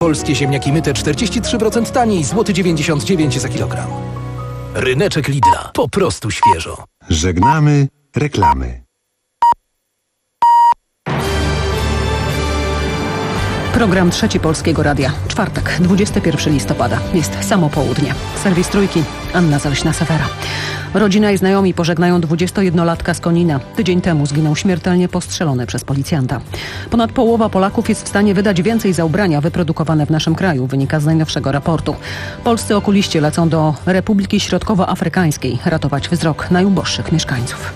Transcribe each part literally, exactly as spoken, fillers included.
Polskie ziemniaki myte czterdzieści trzy procent taniej, złoty dziewięćdziesiąt dziewięć za kilogram. Ryneczek Lidla. Po prostu świeżo. Żegnamy reklamy. Program Trzeci Polskiego Radia. Czwartek, dwudziestego pierwszego listopada. Jest samo południe. Serwis Trójki, Anna Zaleśna-Sewera. Rodzina i znajomi pożegnają dwudziestojednolatka z Konina. Tydzień temu zginął śmiertelnie postrzelony przez policjanta. Ponad połowa Polaków jest w stanie wydać więcej za ubrania wyprodukowane w naszym kraju, wynika z najnowszego raportu. Polscy okuliści lecą do Republiki Środkowoafrykańskiej ratować wzrok najuboższych mieszkańców.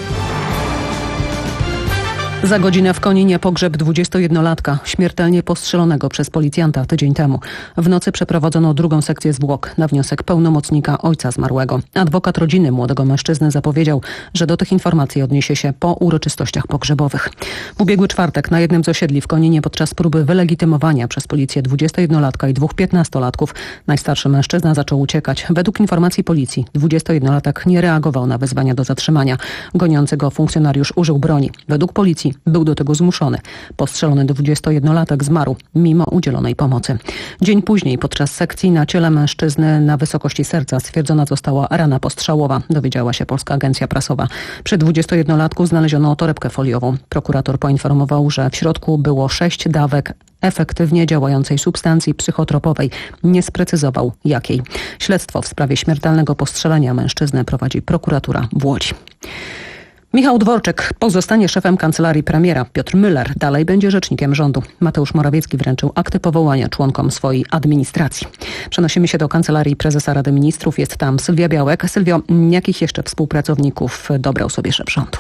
Za godzinę w Koninie pogrzeb dwudziestojednolatka, śmiertelnie postrzelonego przez policjanta tydzień temu. W nocy przeprowadzono drugą sekcję zwłok na wniosek pełnomocnika ojca zmarłego. Adwokat rodziny młodego mężczyzny zapowiedział, że do tych informacji odniesie się po uroczystościach pogrzebowych. W ubiegły czwartek na jednym z osiedli w Koninie podczas próby wylegitymowania przez policję dwudziestojednolatka i dwóch piętnastolatków najstarszy mężczyzna zaczął uciekać. Według informacji policji dwudziestojednolatek nie reagował na wezwania do zatrzymania. Goniący go funkcjonariusz użył broni. Według policji był do tego zmuszony. Postrzelony dwudziestojednolatek zmarł mimo udzielonej pomocy. Dzień później podczas sekcji na ciele mężczyzny na wysokości serca stwierdzona została rana postrzałowa, dowiedziała się Polska Agencja Prasowa. Przy dwudziestojednolatku znaleziono torebkę foliową. Prokurator poinformował, że w środku było sześć dawek efektywnie działającej substancji psychotropowej. Nie sprecyzował jakiej. Śledztwo w sprawie śmiertelnego postrzelenia mężczyzny prowadzi prokuratura w Łodzi. Michał Dworczyk pozostanie szefem kancelarii premiera. Piotr Müller dalej będzie rzecznikiem rządu. Mateusz Morawiecki wręczył akty powołania członkom swojej administracji. Przenosimy się do kancelarii prezesa Rady Ministrów. Jest tam Sylwia Białek. Sylwio, jakich jeszcze współpracowników dobrał sobie szef rządu?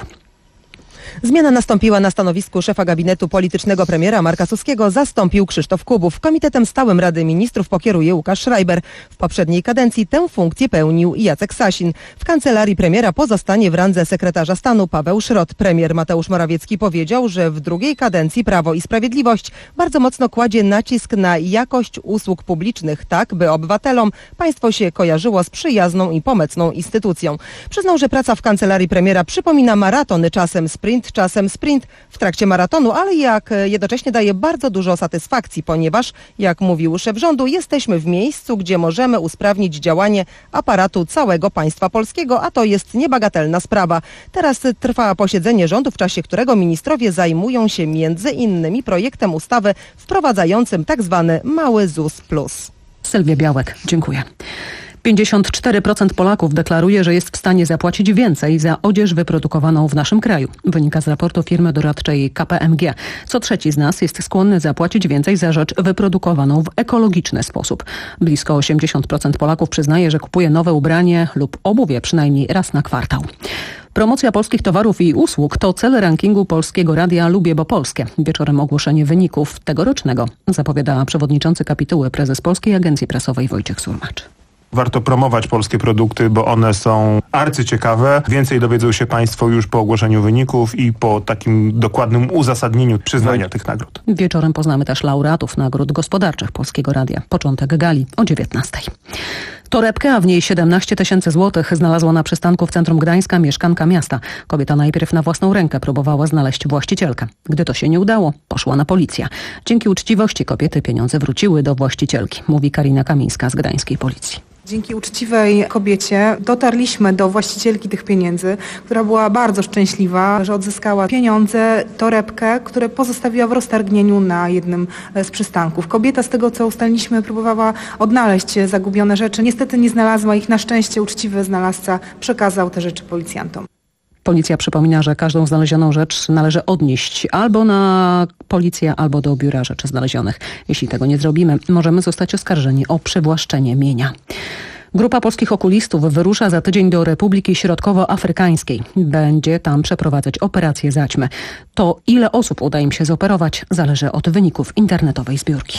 Zmiana nastąpiła na stanowisku szefa gabinetu politycznego premiera Marka Suskiego. Zastąpił Krzysztof Kubów. Komitetem stałym Rady Ministrów pokieruje Łukasz Schreiber. W poprzedniej kadencji tę funkcję pełnił Jacek Sasin. W kancelarii premiera pozostanie w randze sekretarza stanu Paweł Szrot. Premier Mateusz Morawiecki powiedział, że w drugiej kadencji Prawo i Sprawiedliwość bardzo mocno kładzie nacisk na jakość usług publicznych, tak by obywatelom państwo się kojarzyło z przyjazną i pomocną instytucją. Przyznał, że praca w kancelarii premiera przypomina maratony, czasem sprint, czasem sprint w trakcie maratonu, ale jak jednocześnie daje bardzo dużo satysfakcji, ponieważ, jak mówił szef rządu, jesteśmy w miejscu, gdzie możemy usprawnić działanie aparatu całego państwa polskiego, a to jest niebagatelna sprawa. Teraz trwa posiedzenie rządu, w czasie którego ministrowie zajmują się między innymi projektem ustawy wprowadzającym tak zwany mały ZUS plus. Sylwia Białek, dziękuję. pięćdziesiąt cztery procent Polaków deklaruje, że jest w stanie zapłacić więcej za odzież wyprodukowaną w naszym kraju. Wynika z raportu firmy doradczej K P M G. Co trzeci z nas jest skłonny zapłacić więcej za rzecz wyprodukowaną w ekologiczny sposób. Blisko osiemdziesiąt procent Polaków przyznaje, że kupuje nowe ubranie lub obuwie przynajmniej raz na kwartał. Promocja polskich towarów i usług to cel rankingu Polskiego Radia Lubię, bo polskie. Wieczorem ogłoszenie wyników tegorocznego, zapowiada przewodniczący kapituły prezes Polskiej Agencji Prasowej Wojciech Surmacz. Warto promować polskie produkty, bo one są arcyciekawe. Więcej dowiedzą się Państwo już po ogłoszeniu wyników i po takim dokładnym uzasadnieniu przyznania tych nagród. Wieczorem poznamy też laureatów nagród gospodarczych Polskiego Radia. Początek gali o dziewiętnastej. Torebkę, a w niej siedemnaście tysięcy złotych znalazła na przystanku w centrum Gdańska mieszkanka miasta. Kobieta najpierw na własną rękę próbowała znaleźć właścicielkę. Gdy to się nie udało, poszła na policję. Dzięki uczciwości kobiety pieniądze wróciły do właścicielki, mówi Karina Kamińska z gdańskiej policji. Dzięki uczciwej kobiecie dotarliśmy do właścicielki tych pieniędzy, która była bardzo szczęśliwa, że odzyskała pieniądze, torebkę, które pozostawiła w roztargnieniu na jednym z przystanków. Kobieta, z tego co ustaliliśmy, próbowała odnaleźć zagubione rzeczy. Niestety nie znalazła ich. Na szczęście uczciwy znalazca przekazał te rzeczy policjantom. Policja przypomina, że każdą znalezioną rzecz należy odnieść albo na policję, albo do biura rzeczy znalezionych. Jeśli tego nie zrobimy, możemy zostać oskarżeni o przywłaszczenie mienia. Grupa polskich okulistów wyrusza za tydzień do Republiki Środkowoafrykańskiej. Będzie tam przeprowadzać operację zaćmy. To ile osób uda im się zoperować, zależy od wyników internetowej zbiórki.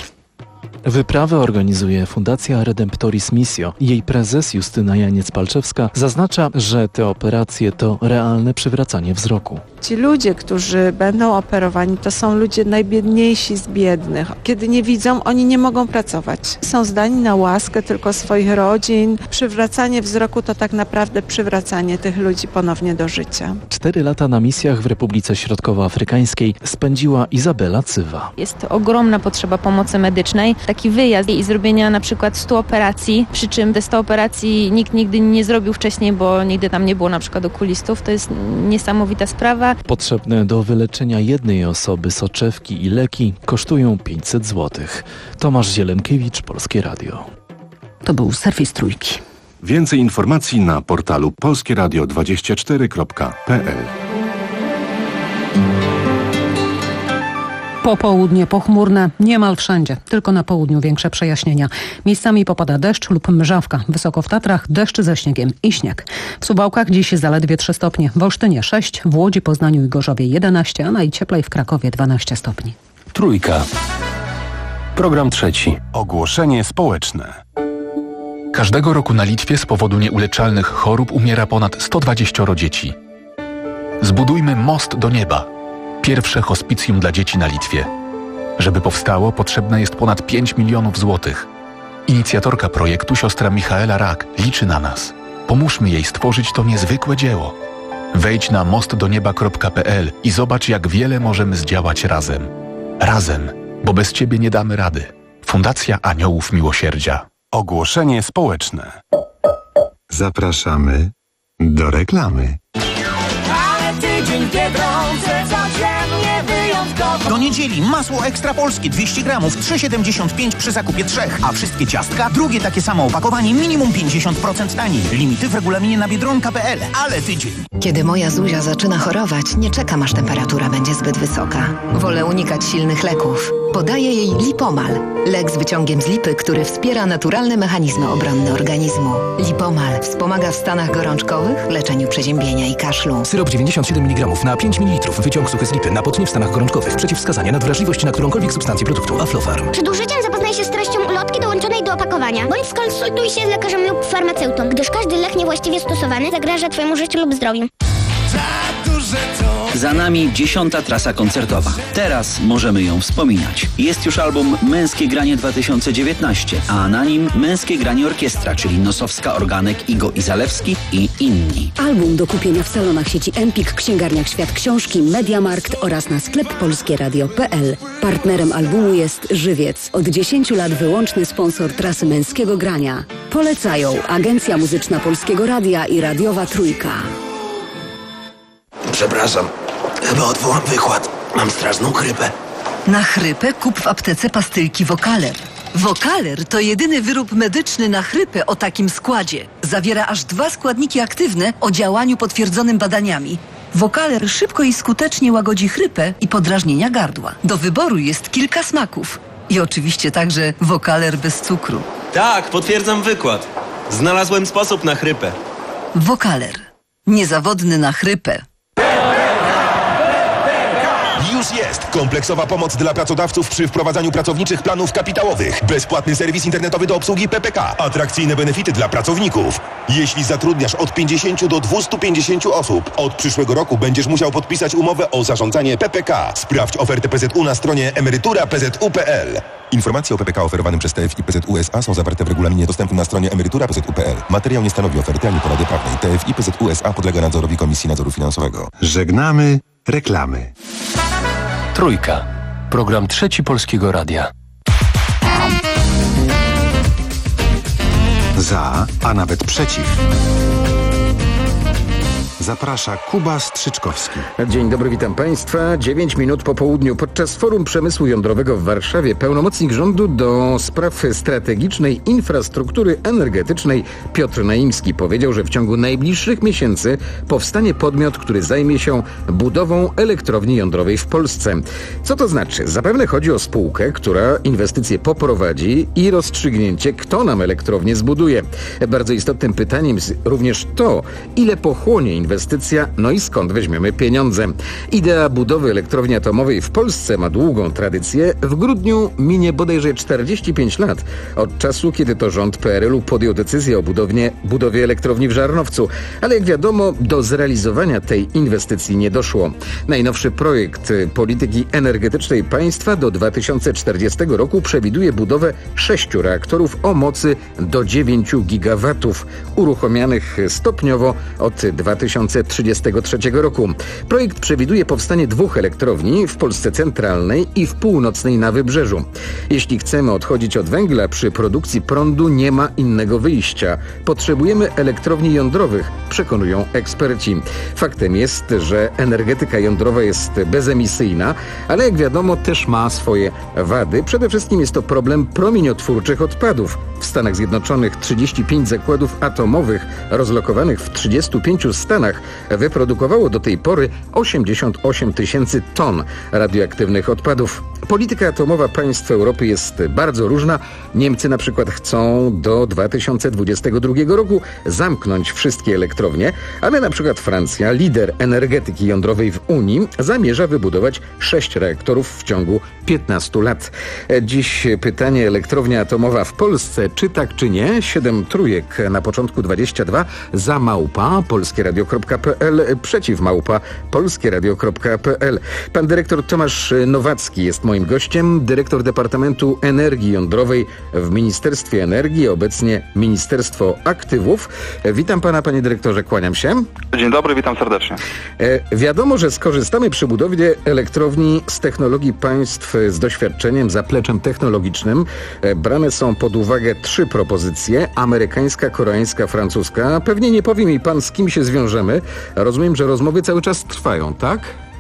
Wyprawę organizuje Fundacja Redemptoris Missio. Jej prezes Justyna Janiec-Palczewska zaznacza, że te operacje to realne przywracanie wzroku. Ci ludzie, którzy będą operowani, to są ludzie najbiedniejsi z biednych. Kiedy nie widzą, oni nie mogą pracować. Są zdani na łaskę tylko swoich rodzin. Przywracanie wzroku to tak naprawdę przywracanie tych ludzi ponownie do życia. Cztery lata na misjach w Republice Środkowoafrykańskiej spędziła Izabela Cywa. Jest ogromna potrzeba pomocy medycznej. taki wyjazd i zrobienia na przykład stu operacji, przy czym te sto operacji nikt nigdy nie zrobił wcześniej, bo nigdy tam nie było na przykład okulistów. To jest niesamowita sprawa. Potrzebne do wyleczenia jednej osoby soczewki i leki kosztują pięćset złotych. Tomasz Zielenkiewicz, Polskie Radio. To był serwis Trójki. Więcej informacji na portalu polskie radio dwadzieścia cztery kropka p l. Popołudnie pochmurne, niemal wszędzie, tylko na południu większe przejaśnienia. Miejscami popada deszcz lub mrzawka. Wysoko w Tatrach deszcz ze śniegiem i śnieg. W Suwałkach dziś zaledwie trzy stopnie, w Olsztynie sześć, w Łodzi, Poznaniu i Gorzowie jedenaście, a najcieplej w Krakowie dwanaście stopni. Trójka. Program trzeci. Ogłoszenie społeczne. Każdego roku na Litwie z powodu nieuleczalnych chorób umiera ponad sto dwadzieścia dzieci. Zbudujmy most do nieba. Pierwsze hospicjum dla dzieci na Litwie. Żeby powstało, potrzebne jest ponad pięć milionów złotych. Inicjatorka projektu, siostra Michaela Rak, liczy na nas. Pomóżmy jej stworzyć to niezwykłe dzieło. Wejdź na most do nieba kropka p l i zobacz, jak wiele możemy zdziałać razem. Razem, bo bez Ciebie nie damy rady. Fundacja Aniołów Miłosierdzia. Ogłoszenie społeczne. Zapraszamy do reklamy. Tydzień Biedronce codziennie wyjątkowo. Do niedzieli masło Ekstra Polskie dwieście gramów trzy siedemdziesiąt pięć przy zakupie trzech, a wszystkie ciastka drugie takie samo opakowanie minimum pięćdziesiąt procent taniej. Limity w regulaminie na biedronka kropka p l. Ale tydzień. Kiedy moja Zuzia zaczyna chorować, nie czekam, aż temperatura będzie zbyt wysoka. Wolę unikać silnych leków. Podaję jej Lipomal. Lek z wyciągiem z lipy, który wspiera naturalne mechanizmy obronne organizmu. Lipomal wspomaga w stanach gorączkowych, leczeniu przeziębienia i kaszlu. Syrop dziewięćdziesiąt siedem miligramów na pięć mililitrów. Wyciąg suchy z lipy na potnie w stanach gorączkowych. Przeciwwskazania na wrażliwość na którąkolwiek substancję produktu Aflofarm. Przed użyciem zapoznaj się z treścią ulotki dołączonej do opakowania, bądź skonsultuj się z lekarzem lub farmaceutą, gdyż każdy lek niewłaściwie stosowany zagraża Twojemu życiu lub zdrowiu. Za nami dziesiąta trasa koncertowa. Teraz możemy ją wspominać. Jest już album Męskie Granie dwa tysiące dziewiętnaście, a na nim Męskie Granie Orkiestra, czyli Nosowska, Organek, Igo i Zalewski i inni. Album do kupienia w salonach sieci Empik, księgarniach Świat Książki, Mediamarkt oraz na sklep polskie radio kropka p l. Partnerem albumu jest Żywiec. Od dziesięciu lat wyłączny sponsor trasy Męskiego Grania. Polecają Agencja Muzyczna Polskiego Radia i Radiowa Trójka. Przepraszam, chyba odwołam wykład. Mam straszną chrypę. Na chrypę kup w aptece pastylki Wokaler. Wokaler to jedyny wyrób medyczny na chrypę o takim składzie. Zawiera aż dwa składniki aktywne o działaniu potwierdzonym badaniami. Wokaler szybko i skutecznie łagodzi chrypę i podrażnienia gardła. Do wyboru jest kilka smaków. I oczywiście także Wokaler bez cukru. Tak, potwierdzam wykład. Znalazłem sposób na chrypę. Wokaler. Niezawodny na chrypę. Już jest kompleksowa pomoc dla pracodawców przy wprowadzaniu pracowniczych planów kapitałowych. Bezpłatny serwis internetowy do obsługi P P K. Atrakcyjne benefity dla pracowników. Jeśli zatrudniasz od pięćdziesięciu do dwustu pięćdziesięciu osób, od przyszłego roku będziesz musiał podpisać umowę o zarządzanie P P K. Sprawdź ofertę P Z U na stronie emerytura kropka p z u kropka p l. Informacje o P P K oferowanym przez T F I P Z U S A są zawarte w regulaminie dostępnym na stronie emerytura kropka p z u kropka p l. Materiał nie stanowi oferty ani porady prawnej. T F I P Z U S A podlega nadzorowi Komisji Nadzoru Finansowego. Żegnamy reklamy. Trójka. Program trzeci Polskiego Radia. Za, a nawet przeciw. Zaprasza Kuba Strzyczkowski. Dzień dobry, witam Państwa. dziewięć minut po południu. Podczas Forum Przemysłu Jądrowego w Warszawie pełnomocnik rządu do spraw strategicznej infrastruktury energetycznej Piotr Naimski powiedział, że w ciągu najbliższych miesięcy powstanie podmiot, który zajmie się budową elektrowni jądrowej w Polsce. Co to znaczy? Zapewne chodzi o spółkę, która inwestycje poprowadzi i rozstrzygnięcie, kto nam elektrownię zbuduje. Bardzo istotnym pytaniem jest również to, ile pochłonie inwestycja inwestycja, no i skąd weźmiemy pieniądze. Idea budowy elektrowni atomowej w Polsce ma długą tradycję. W grudniu minie bodajże czterdzieści pięć lat od czasu, kiedy to rząd P R L u podjął decyzję o budowie, budowie elektrowni w Żarnowcu. Ale jak wiadomo, do zrealizowania tej inwestycji nie doszło. Najnowszy projekt polityki energetycznej państwa do dwa tysiące czterdziestego roku przewiduje budowę sześciu reaktorów o mocy do dziewięciu gigawatów, uruchomianych stopniowo od dwa tysiące tysiące trzydziestego trzeciego roku. Projekt przewiduje powstanie dwóch elektrowni w Polsce centralnej i w północnej na Wybrzeżu. Jeśli chcemy odchodzić od węgla przy produkcji prądu, nie ma innego wyjścia. Potrzebujemy elektrowni jądrowych, przekonują eksperci. Faktem jest, że energetyka jądrowa jest bezemisyjna, ale jak wiadomo też ma swoje wady. Przede wszystkim jest to problem promieniotwórczych odpadów. W Stanach Zjednoczonych trzydzieści pięć zakładów atomowych rozlokowanych w trzydziestu pięciu stanach wyprodukowało do tej pory osiemdziesiąt osiem tysięcy ton radioaktywnych odpadów. Polityka atomowa państw Europy jest bardzo różna. Niemcy na przykład chcą do dwa tysiące dwudziestego drugiego roku zamknąć wszystkie elektrownie, ale na przykład Francja, lider energetyki jądrowej w Unii, zamierza wybudować sześć reaktorów w ciągu piętnastu lat. Dziś pytanie: elektrownia atomowa w Polsce, czy tak, czy nie? Siedem trójek na początku dwadzieścia dwa, za małpa polskieradio kropka p l, przeciw małpa polskieradio kropka p l. Pan dyrektor Tomasz Nowacki jest moim gościem, dyrektor Departamentu Energii Jądrowej w Ministerstwie Energii, obecnie Ministerstwo Aktywów. Witam pana, panie dyrektorze, kłaniam się. Dzień dobry, witam serdecznie. E, wiadomo, że skorzystamy przy budowie elektrowni z technologii państw z doświadczeniem, zapleczem technologicznym. E, brane są pod uwagę trzy propozycje: amerykańska, koreańska, francuska. Pewnie nie powie mi pan, z kim się zwiążemy. Rozumiem, że rozmowy cały czas trwają, tak?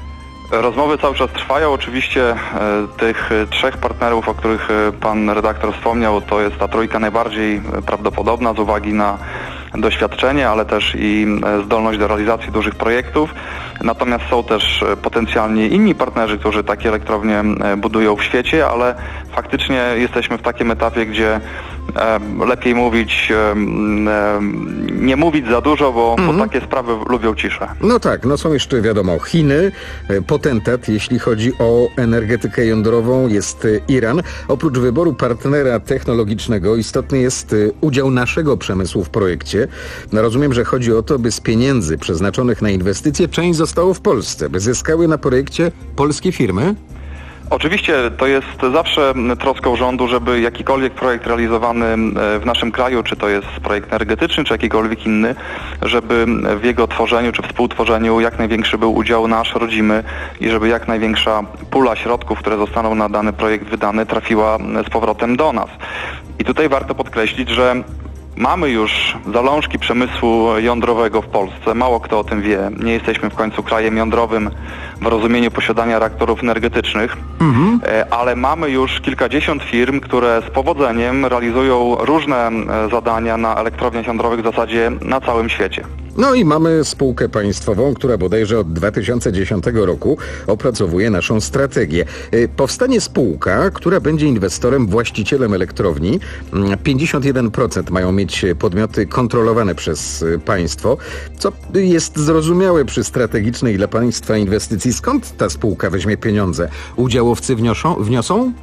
Rozmowy cały czas trwają. Oczywiście e, tych trzech partnerów, o których e, pan redaktor wspomniał, to jest ta trójka najbardziej prawdopodobna z uwagi na doświadczenie, ale też i e, zdolność do realizacji dużych projektów. Natomiast są też e, potencjalnie inni partnerzy, którzy takie elektrownie e, budują w świecie, ale faktycznie jesteśmy w takim etapie, gdzie e, lepiej mówić, e, e, nie mówić za dużo, bo, mhm. bo takie sprawy lubią ciszę. No tak, no są jeszcze wiadomo Chiny, potentat jeśli chodzi o energetykę jądrową jest Iran. Oprócz wyboru partnera technologicznego istotny jest udział naszego przemysłu w projekcie. No rozumiem, że chodzi o to, by z pieniędzy przeznaczonych na inwestycje część zostało w Polsce, by zyskały na projekcie polskie firmy? Oczywiście to jest zawsze troską rządu, żeby jakikolwiek projekt realizowany w naszym kraju, czy to jest projekt energetyczny, czy jakikolwiek inny, żeby w jego tworzeniu, czy współtworzeniu jak największy był udział nasz, rodzimy i żeby jak największa pula środków, które zostaną na dany projekt wydane, trafiła z powrotem do nas. I tutaj warto podkreślić, że mamy już zalążki przemysłu jądrowego w Polsce. Mało kto o tym wie. Nie jesteśmy w końcu krajem jądrowym w rozumieniu posiadania reaktorów energetycznych, mhm. ale mamy już kilkadziesiąt firm, które z powodzeniem realizują różne zadania na elektrowniach jądrowych w zasadzie na całym świecie. No i mamy spółkę państwową, która bodajże od dwa tysiące dziesiątego roku opracowuje naszą strategię. Powstanie spółka, która będzie inwestorem, właścicielem elektrowni. pięćdziesiąt jeden procent mają mieć podmioty kontrolowane przez państwo, co jest zrozumiałe przy strategicznej dla państwa inwestycji. Skąd ta spółka weźmie pieniądze? Udziałowcy wniosą? wniosą?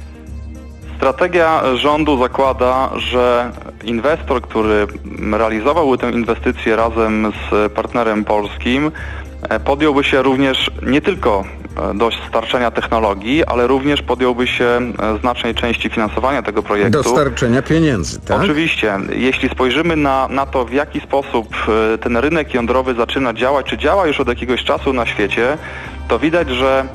Strategia rządu zakłada, że inwestor, który realizowałby tę inwestycję razem z partnerem polskim, podjąłby się również nie tylko dostarczenia technologii, ale również podjąłby się znacznej części finansowania tego projektu. Dostarczenia pieniędzy, tak? Oczywiście. Jeśli spojrzymy na, na to, w jaki sposób ten rynek jądrowy zaczyna działać, czy działa już od jakiegoś czasu na świecie, to widać, że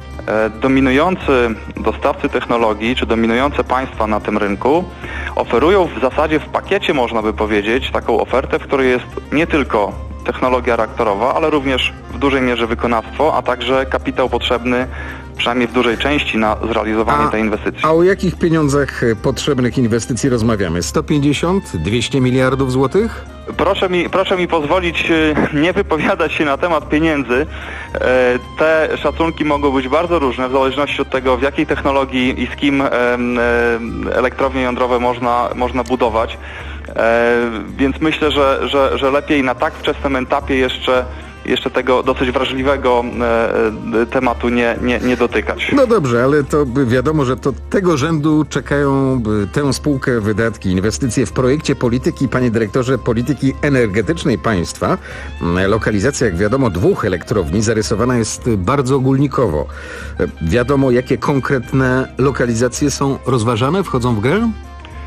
dominujący dostawcy technologii, czy dominujące państwa na tym rynku oferują w zasadzie w pakiecie, można by powiedzieć, taką ofertę, w której jest nie tylko technologia reaktorowa, ale również w dużej mierze wykonawstwo, a także kapitał potrzebny przynajmniej w dużej części na zrealizowanie a, tej inwestycji. A o jakich pieniądzach potrzebnych inwestycji rozmawiamy? sto pięćdziesiąt, dwieście miliardów złotych? Proszę mi, proszę mi pozwolić nie wypowiadać się na temat pieniędzy. Te szacunki mogą być bardzo różne w zależności od tego, w jakiej technologii i z kim elektrownie jądrowe można, można budować. Więc myślę, że, że, że lepiej na tak wczesnym etapie jeszcze jeszcze tego dosyć wrażliwego e, tematu nie, nie, nie dotykać. No dobrze, ale to wiadomo, że to tego rzędu czekają tę spółkę wydatki, inwestycje w projekcie polityki, panie dyrektorze, polityki energetycznej państwa. Lokalizacja, jak wiadomo, dwóch elektrowni zarysowana jest bardzo ogólnikowo. Wiadomo, jakie konkretne lokalizacje są rozważane, wchodzą w grę?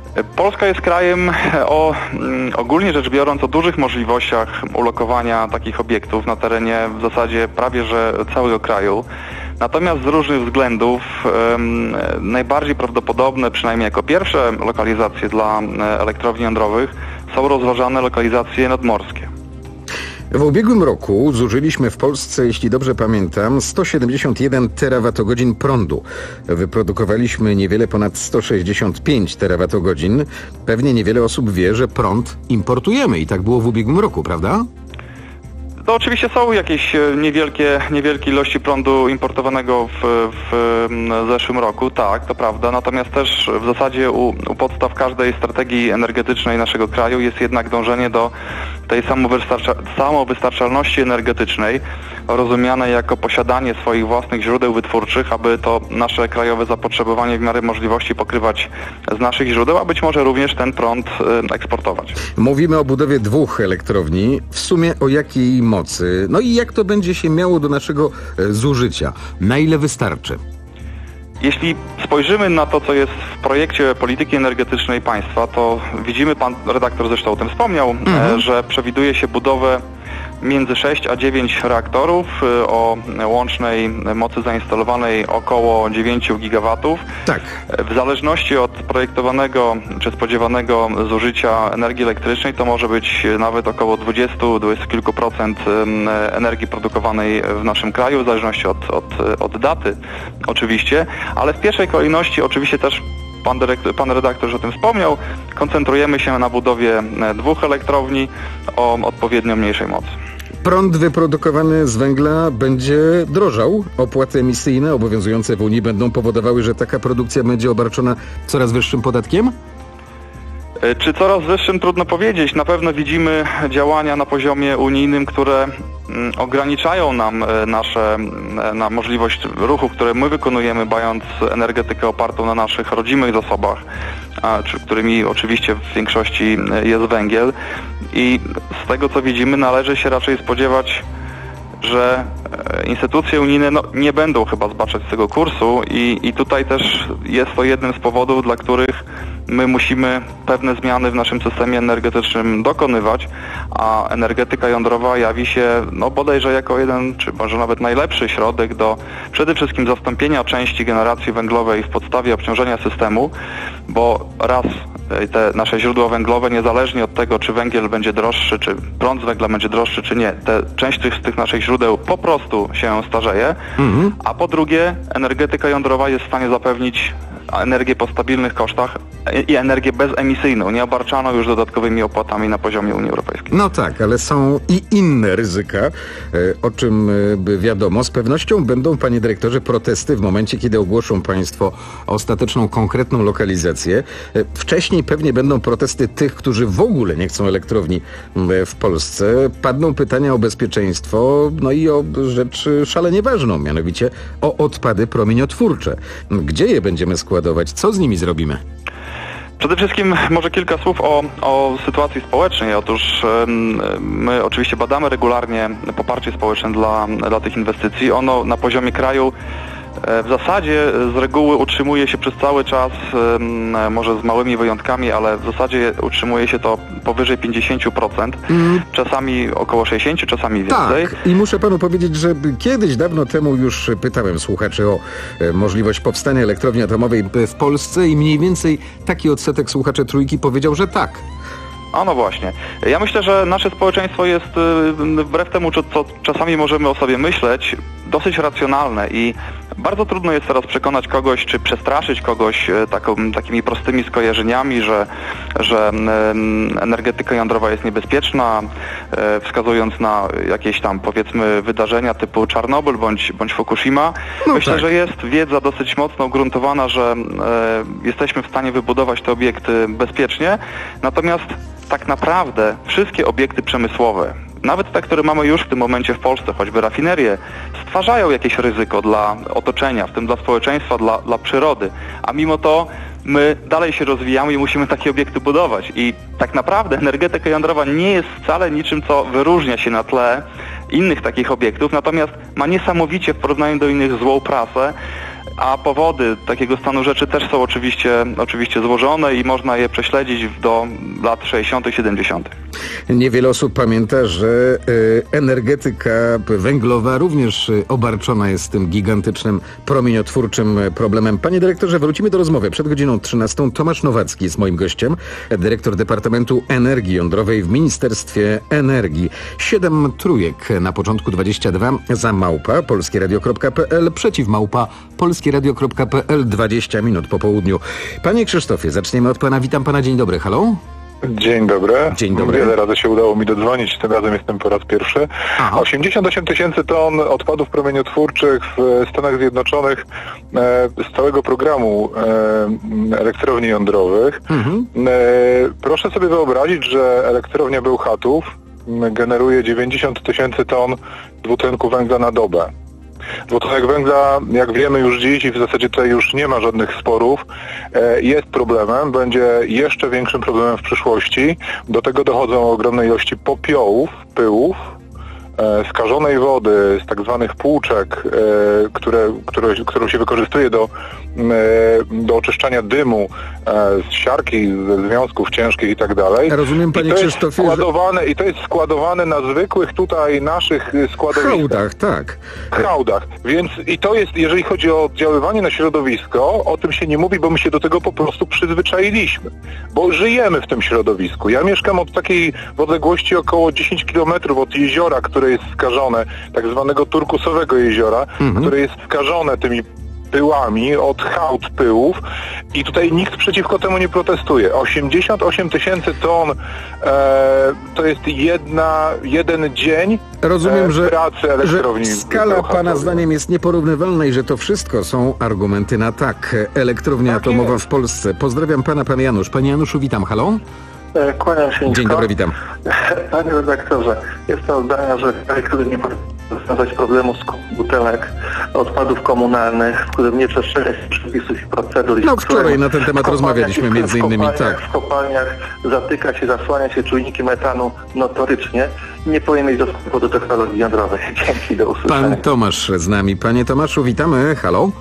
Polska jest krajem o, ogólnie rzecz biorąc, o dużych możliwościach ulokowania takich obiektów na terenie w zasadzie prawie że całego kraju. Natomiast z różnych względów um, najbardziej prawdopodobne, przynajmniej jako pierwsze lokalizacje dla elektrowni jądrowych, są rozważane lokalizacje nadmorskie. W ubiegłym roku zużyliśmy w Polsce, jeśli dobrze pamiętam, sto siedemdziesiąt jeden terawatogodzin prądu. Wyprodukowaliśmy niewiele ponad sto sześćdziesiąt pięć terawatogodzin. Pewnie niewiele osób wie, że prąd importujemy i tak było w ubiegłym roku, prawda? To oczywiście są jakieś niewielkie, niewielkie ilości prądu importowanego w, w zeszłym roku, tak, to prawda. Natomiast też w zasadzie u, u podstaw każdej strategii energetycznej naszego kraju jest jednak dążenie do tej samowystarcza, samowystarczalności energetycznej, rozumianej jako posiadanie swoich własnych źródeł wytwórczych, aby to nasze krajowe zapotrzebowanie w miarę możliwości pokrywać z naszych źródeł, a być może również ten prąd eksportować. Mówimy o budowie dwóch elektrowni. W sumie o jakiej mocy? No i jak to będzie się miało do naszego zużycia? Na ile wystarczy? Jeśli spojrzymy na to, co jest w projekcie polityki energetycznej państwa, to widzimy, pan redaktor zresztą o tym wspomniał, mhm. że przewiduje się budowę między sześć a dziewięć reaktorów o łącznej mocy zainstalowanej około dziewięć gigawatów. Tak. W zależności od projektowanego czy spodziewanego zużycia energii elektrycznej to może być nawet około dwadzieścia do dwudziestu kilku procent energii produkowanej w naszym kraju, w zależności od, od, od daty oczywiście, ale w pierwszej kolejności oczywiście też Pan, dyrektor, pan redaktor już o tym wspomniał, koncentrujemy się na budowie dwóch elektrowni o odpowiednio mniejszej mocy. Prąd wyprodukowany z węgla będzie drożał. Opłaty emisyjne obowiązujące w Unii będą powodowały, że taka produkcja będzie obarczona coraz wyższym podatkiem? Czy coraz wyższym? Trudno powiedzieć. Na pewno widzimy działania na poziomie unijnym, które ograniczają nam nasze, na możliwość ruchu, które my wykonujemy, mając energetykę opartą na naszych rodzimych zasobach, a, czy, którymi oczywiście w większości jest węgiel. I z tego, co widzimy, należy się raczej spodziewać, że instytucje unijne no, nie będą chyba zbaczać z tego kursu i, i tutaj też jest to jednym z powodów, dla których my musimy pewne zmiany w naszym systemie energetycznym dokonywać, a energetyka jądrowa jawi się no bodajże jako jeden, czy może nawet najlepszy środek do przede wszystkim zastąpienia części generacji węglowej w podstawie obciążenia systemu, bo raz te nasze źródła węglowe, niezależnie od tego, czy węgiel będzie droższy, czy prąd z węgla będzie droższy, czy nie, te, część tych, z tych naszych źródeł po prostu się starzeje, mhm. a po drugie energetyka jądrowa jest w stanie zapewnić energię po stabilnych kosztach i energię bezemisyjną, nie obarczaną już dodatkowymi opłatami na poziomie Unii Europejskiej. No tak, ale są i inne ryzyka, o czym wiadomo. Z pewnością będą, panie dyrektorze, protesty w momencie, kiedy ogłoszą państwo ostateczną, konkretną lokalizację. Wcześniej pewnie będą protesty tych, którzy w ogóle nie chcą elektrowni w Polsce. Padną pytania o bezpieczeństwo, no i o rzecz szalenie ważną, mianowicie o odpady promieniotwórcze. Gdzie je będziemy składać? Co z nimi zrobimy? Przede wszystkim może kilka słów o, o sytuacji społecznej. Otóż my oczywiście badamy regularnie poparcie społeczne dla, dla tych inwestycji. Ono na poziomie kraju w zasadzie z reguły utrzymuje się przez cały czas, może z małymi wyjątkami, ale w zasadzie utrzymuje się to powyżej pięćdziesiąt procent, mm. czasami około sześćdziesiąt procent, czasami więcej. Tak, i muszę panu powiedzieć, że kiedyś, dawno temu już pytałem słuchaczy o możliwość powstania elektrowni atomowej w Polsce i mniej więcej taki odsetek słuchaczy Trójki powiedział, że tak. A no właśnie. Ja myślę, że nasze społeczeństwo jest, wbrew temu, co czasami możemy o sobie myśleć, dosyć racjonalne i bardzo trudno jest teraz przekonać kogoś, czy przestraszyć kogoś taką, takimi prostymi skojarzeniami, że, że energetyka jądrowa jest niebezpieczna, wskazując na jakieś tam, powiedzmy, wydarzenia typu Czarnobyl bądź, bądź Fukushima. No myślę, tak. że jest wiedza dosyć mocno ugruntowana, że e, jesteśmy w stanie wybudować te obiekty bezpiecznie, natomiast tak naprawdę wszystkie obiekty przemysłowe, nawet te, które mamy już w tym momencie w Polsce, choćby rafinerie, stwarzają jakieś ryzyko dla otoczenia, w tym dla społeczeństwa, dla, dla przyrody, a mimo to my dalej się rozwijamy i musimy takie obiekty budować. I tak naprawdę energetyka jądrowa nie jest wcale niczym, co wyróżnia się na tle innych takich obiektów, natomiast ma niesamowicie w porównaniu do innych złą prasę, a powody takiego stanu rzeczy też są oczywiście, oczywiście złożone i można je prześledzić do lat sześćdziesiątych, siedemdziesiątych. Niewiele osób pamięta, że y, energetyka węglowa również y, obarczona jest tym gigantycznym promieniotwórczym problemem. Panie dyrektorze, wrócimy do rozmowy. Przed godziną trzynastą Tomasz Nowacki jest moim gościem, dyrektor Departamentu Energii Jądrowej w Ministerstwie Energii. Siedem trójek na początku dwadzieścia dwa za małpa polskieradio kropka p l, przeciw małpa polskieradio kropka p l, dwadzieścia minut po południu. Panie Krzysztofie, zaczniemy od pana. Witam pana, dzień dobry, halo. Dzień dobry. Dzień dobry. Wiele razy się udało mi dodzwonić, tym razem jestem po raz pierwszy. Aha. osiemdziesiąt osiem tysięcy ton odpadów promieniotwórczych w Stanach Zjednoczonych e, z całego programu e, elektrowni jądrowych. Mhm. E, proszę sobie wyobrazić, że elektrownia Bełchatów generuje dziewięćdziesiąt tysięcy ton dwutlenku węgla na dobę. Dwutlenek węgla, jak wiemy już dziś i w zasadzie tutaj już nie ma żadnych sporów, jest problemem, będzie jeszcze większym problemem w przyszłości. Do tego dochodzą ogromne ilości popiołów, pyłów, skażonej wody, z tak zwanych płuczek, które, które, którą się wykorzystuje do, do oczyszczania dymu z siarki, ze związków ciężkich i tak dalej. Rozumiem, panie Krzysztofie, składowane, że... I to jest składowane na zwykłych tutaj naszych składowiskach. Hałdach, tak. Hałdach. Więc i to jest, jeżeli chodzi o oddziaływanie na środowisko, o tym się nie mówi, bo my się do tego po prostu przyzwyczailiśmy. Bo żyjemy w tym środowisku. Ja mieszkam od takiej w odległości około dziesięć kilometrów od jeziora, które jest skażone, tak zwanego turkusowego jeziora, mhm. które jest skażone tymi pyłami od hałd pyłów i tutaj nikt przeciwko temu nie protestuje. osiemdziesiąt osiem tysięcy ton e, to jest jedna, jeden dzień Rozumiem, e, że, pracy elektrowni. Że skala pana zdaniem jest nieporównywalna i że to wszystko są argumenty na tak. Elektrownia tak atomowa jest w Polsce. Pozdrawiam pana, pan Janusz. Panie Januszu, witam. Halo? Kłaniam się. Dzień dobry, witam. Panie redaktorze, jestem zdania, że kraj, nie może rozwiązać problemu z butelek, odpadów komunalnych, w którym nie przestrzega się przepisów i procedur. No wczoraj na ten temat rozmawialiśmy między innymi, tak. W kopalniach zatyka się, zasłania się czujniki metanu notorycznie. Nie powinien mieć dostępu do technologii jądrowej. Dzięki, do usłyszenia. Pan Tomasz z nami. Panie Tomaszu, witamy. Halo?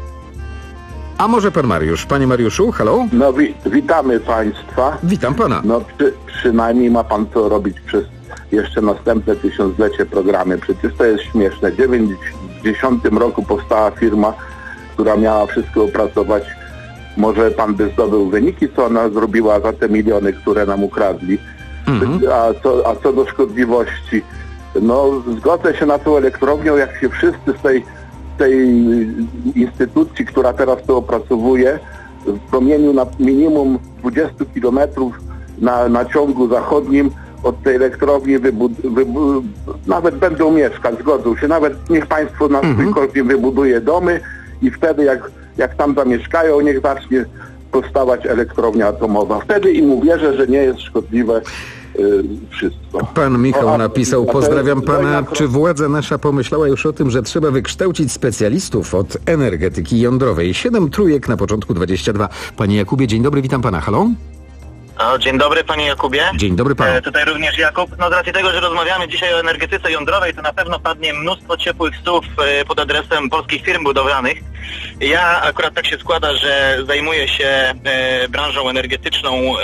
A może pan Mariusz? Panie Mariuszu, halo? No wi- witamy państwa. Witam pana. No przy, przynajmniej ma pan co robić przez jeszcze następne tysiąclecie programy. Przecież to jest śmieszne. W dziewięćdziesiątym roku powstała firma, która miała wszystko opracować. Może pan by zdobył wyniki, co ona zrobiła za te miliony, które nam ukradli. Mhm. A, co, a co do szkodliwości? No zgodzę się na tą elektrownię, jak się wszyscy z tej tej instytucji, która teraz to opracowuje, w promieniu na minimum dwadzieścia kilometrów na, na ciągu zachodnim od tej elektrowni wybud- wybu- nawet będą mieszkać, zgodzą się, nawet niech państwo na mhm. swój wybuduje domy i wtedy jak, jak tam zamieszkają, niech zacznie powstawać elektrownia atomowa. Wtedy im uwierzę, że nie jest szkodliwe wszystko. Pan Michał napisał, pozdrawiam pana, czy władza nasza pomyślała już o tym, że trzeba wykształcić specjalistów od energetyki jądrowej? Siedem trójek na początku dwadzieścia dwa. Panie Jakubie, dzień dobry, witam pana. Halo? O, dzień dobry panie Jakubie. Dzień dobry panu. E, tutaj również Jakub. No z racji tego, że rozmawiamy dzisiaj o energetyce jądrowej, to na pewno padnie mnóstwo ciepłych słów e, pod adresem polskich firm budowlanych. Ja akurat tak się składa, że zajmuję się e, branżą energetyczną e,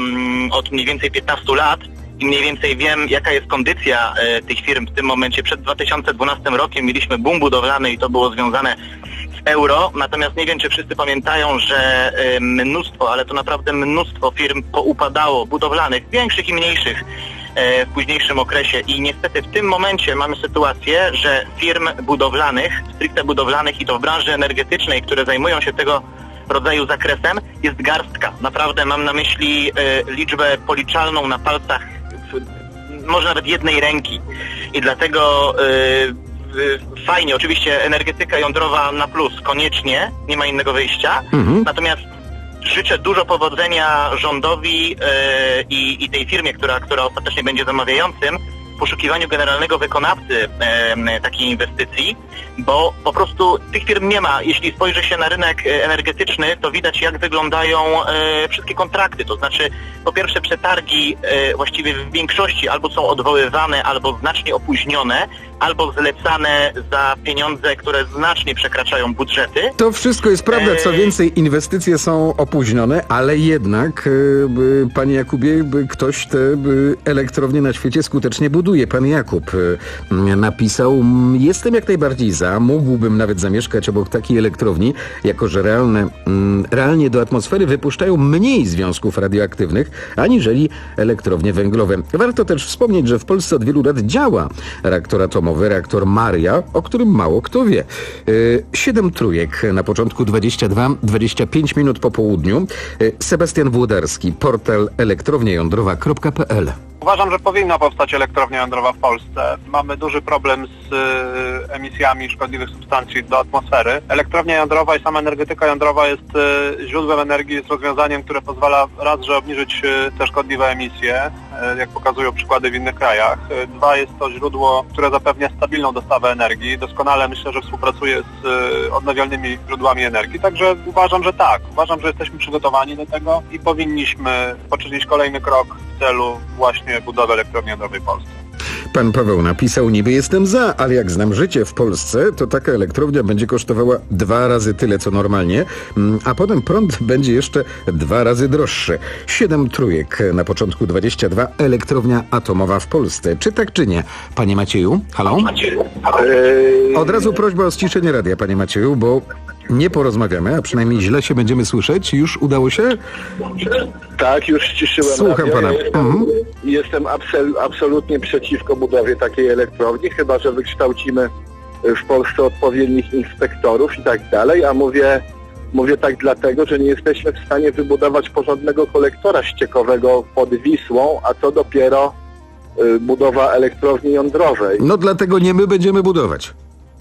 od mniej więcej piętnastu lat i mniej więcej wiem, jaka jest kondycja e, tych firm w tym momencie. Przed dwa tysiące dwunastym rokiem mieliśmy boom budowlany i to było związane z euro, natomiast nie wiem, czy wszyscy pamiętają, że y, mnóstwo, ale to naprawdę mnóstwo firm poupadało, budowlanych, większych i mniejszych y, w późniejszym okresie i niestety w tym momencie mamy sytuację, że firm budowlanych, stricte budowlanych i to w branży energetycznej, które zajmują się tego rodzaju zakresem, jest garstka. Naprawdę mam na myśli y, liczbę policzalną na palcach, y, może nawet jednej ręki i dlatego y, fajnie, oczywiście energetyka jądrowa na plus, koniecznie, nie ma innego wyjścia, mhm. natomiast życzę dużo powodzenia rządowi yy, i, i tej firmie, która, która ostatecznie będzie zamawiającym poszukiwaniu generalnego wykonawcy e, takiej inwestycji, bo po prostu tych firm nie ma. Jeśli spojrzy się na rynek energetyczny, to widać, jak wyglądają e, wszystkie kontrakty. To znaczy, po pierwsze, przetargi e, właściwie w większości albo są odwoływane, albo znacznie opóźnione, albo zlecane za pieniądze, które znacznie przekraczają budżety. To wszystko jest prawda. Co więcej, inwestycje są opóźnione, ale jednak, e, panie Jakubie, ktoś te elektrownie na świecie skutecznie buduje. Pan Jakub e, napisał: jestem jak najbardziej za, mógłbym nawet zamieszkać obok takiej elektrowni, jako że realne, mm, realnie do atmosfery wypuszczają mniej związków radioaktywnych, aniżeli elektrownie węglowe. Warto też wspomnieć, że w Polsce od wielu lat działa reaktor atomowy, reaktor Maria, o którym mało kto wie. Yy, siedem trójek na początku, dwadzieścia dwa dwadzieścia pięć minut po południu. Yy, Sebastian Włodarski, portal elektrownia jądrowa kropka p l. Uważam, że powinna powstać elektrownia jądrowa w Polsce. Mamy duży problem z y, emisjami szkodliwych substancji do atmosfery. Elektrownia jądrowa i sama energetyka jądrowa jest y, źródłem energii, jest rozwiązaniem, które pozwala raz, że obniżyć y, te szkodliwe emisje, y, jak pokazują przykłady w innych krajach. Y, dwa, jest to źródło, które zapewnia stabilną dostawę energii. Doskonale myślę, że współpracuje z y, odnawialnymi źródłami energii. Także uważam, że tak. Uważam, że jesteśmy przygotowani do tego i powinniśmy poczynić kolejny krok w celu właśnie budowy elektrowni jądrowej w Polsce. Pan Paweł napisał: niby jestem za, ale jak znam życie w Polsce, to taka elektrownia będzie kosztowała dwa razy tyle, co normalnie, a potem prąd będzie jeszcze dwa razy droższy. Siedem trójek na początku, dwadzieścia dwa, elektrownia atomowa w Polsce. Czy tak, czy nie? Panie Macieju? Halo? Od razu prośba o ściszenie radia, panie Macieju, bo nie porozmawiamy, a przynajmniej źle się będziemy słyszeć. Już udało się? Tak, już ściszyłem. Słucham radio. pana. Ja jestem, Mhm. jestem absol, absolutnie przeciwko budowie takiej elektrowni, chyba że wykształcimy w Polsce odpowiednich inspektorów i tak dalej, a mówię, mówię tak dlatego, że nie jesteśmy w stanie wybudować porządnego kolektora ściekowego pod Wisłą, a co dopiero y, budowa elektrowni jądrowej. No dlatego nie my będziemy budować.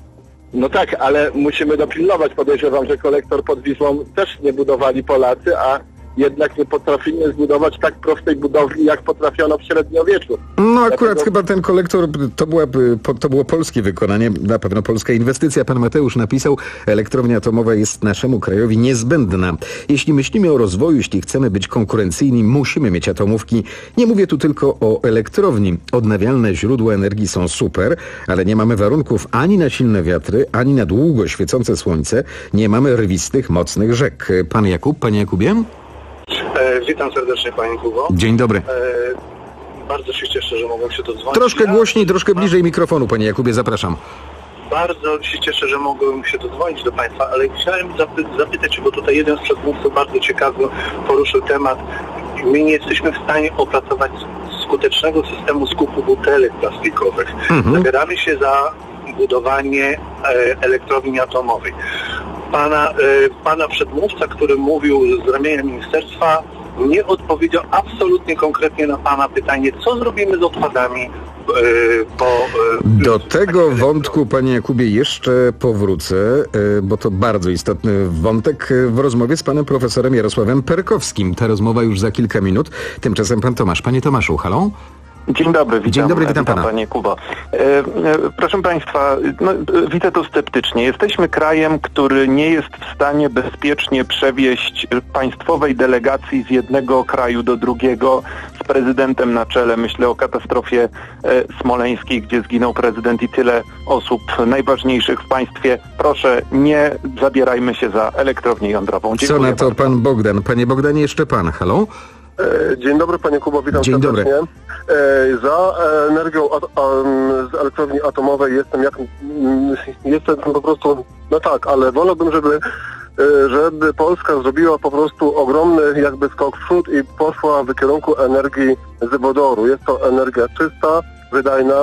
No tak, ale musimy dopilnować. Podejrzewam, że kolektor pod Wisłą też nie budowali Polacy, a jednak nie potrafimy zbudować tak prostej budowli, jak potrafiono w średniowieczu. No akurat Dlatego... chyba ten kolektor, to, była, to było polskie wykonanie, na pewno polska inwestycja. Pan Mateusz napisał: elektrownia atomowa jest naszemu krajowi niezbędna. Jeśli myślimy o rozwoju, jeśli chcemy być konkurencyjni, musimy mieć atomówki. Nie mówię tu tylko o elektrowni. Odnawialne źródła energii są super, ale nie mamy warunków ani na silne wiatry, ani na długo świecące słońce. Nie mamy rwistych, mocnych rzek. Pan Jakub, panie Jakubie? E, witam serdecznie, panie Kubo. Dzień dobry. E, bardzo się cieszę, że mogłem się dodzwonić. Troszkę ja... głośniej, troszkę bliżej mikrofonu, panie Jakubie, zapraszam. Bardzo się cieszę, że mogłem się dodzwonić do państwa, ale chciałem zapy- zapytać, bo tutaj jeden z przedmówców bardzo ciekawy poruszył temat. My nie jesteśmy w stanie opracować skutecznego systemu skupu butelek plastikowych. Mhm. Zabieramy się za budowanie e, elektrowni atomowej. Pana, y, pana przedmówca, który mówił z ramienia ministerstwa, nie odpowiedział absolutnie konkretnie na pana pytanie, co zrobimy z odpadami y, po... Y, Do tego wątku, panie Jakubie, jeszcze powrócę, y, bo to bardzo istotny wątek y, w rozmowie z panem profesorem Jarosławem Perkowskim. Ta rozmowa już za kilka minut. Tymczasem pan Tomasz. Panie Tomaszu, halo? Dzień dobry, witam, Dzień dobry, witam, witam pana. panie Kubo. E, e, proszę państwa, no, widzę to sceptycznie. Jesteśmy krajem, który nie jest w stanie bezpiecznie przewieźć państwowej delegacji z jednego kraju do drugiego z prezydentem na czele. Myślę o katastrofie e, smoleńskiej, gdzie zginął prezydent i tyle osób najważniejszych w państwie. Proszę, nie zabierajmy się za elektrownię jądrową. Dziękuję Co na to bardzo. pan Bogdan? Panie Bogdanie, jeszcze pan. Halo? Dzień dobry, panie Kubo, witam Dzień serdecznie. dobry. Za energią at- z elektrowni atomowej jestem jak jestem po prostu, no tak, ale wolałbym, żeby żeby Polska zrobiła po prostu ogromny jakby skok w przód i poszła w kierunku energii z wodoru. Jest to energia czysta, wydajna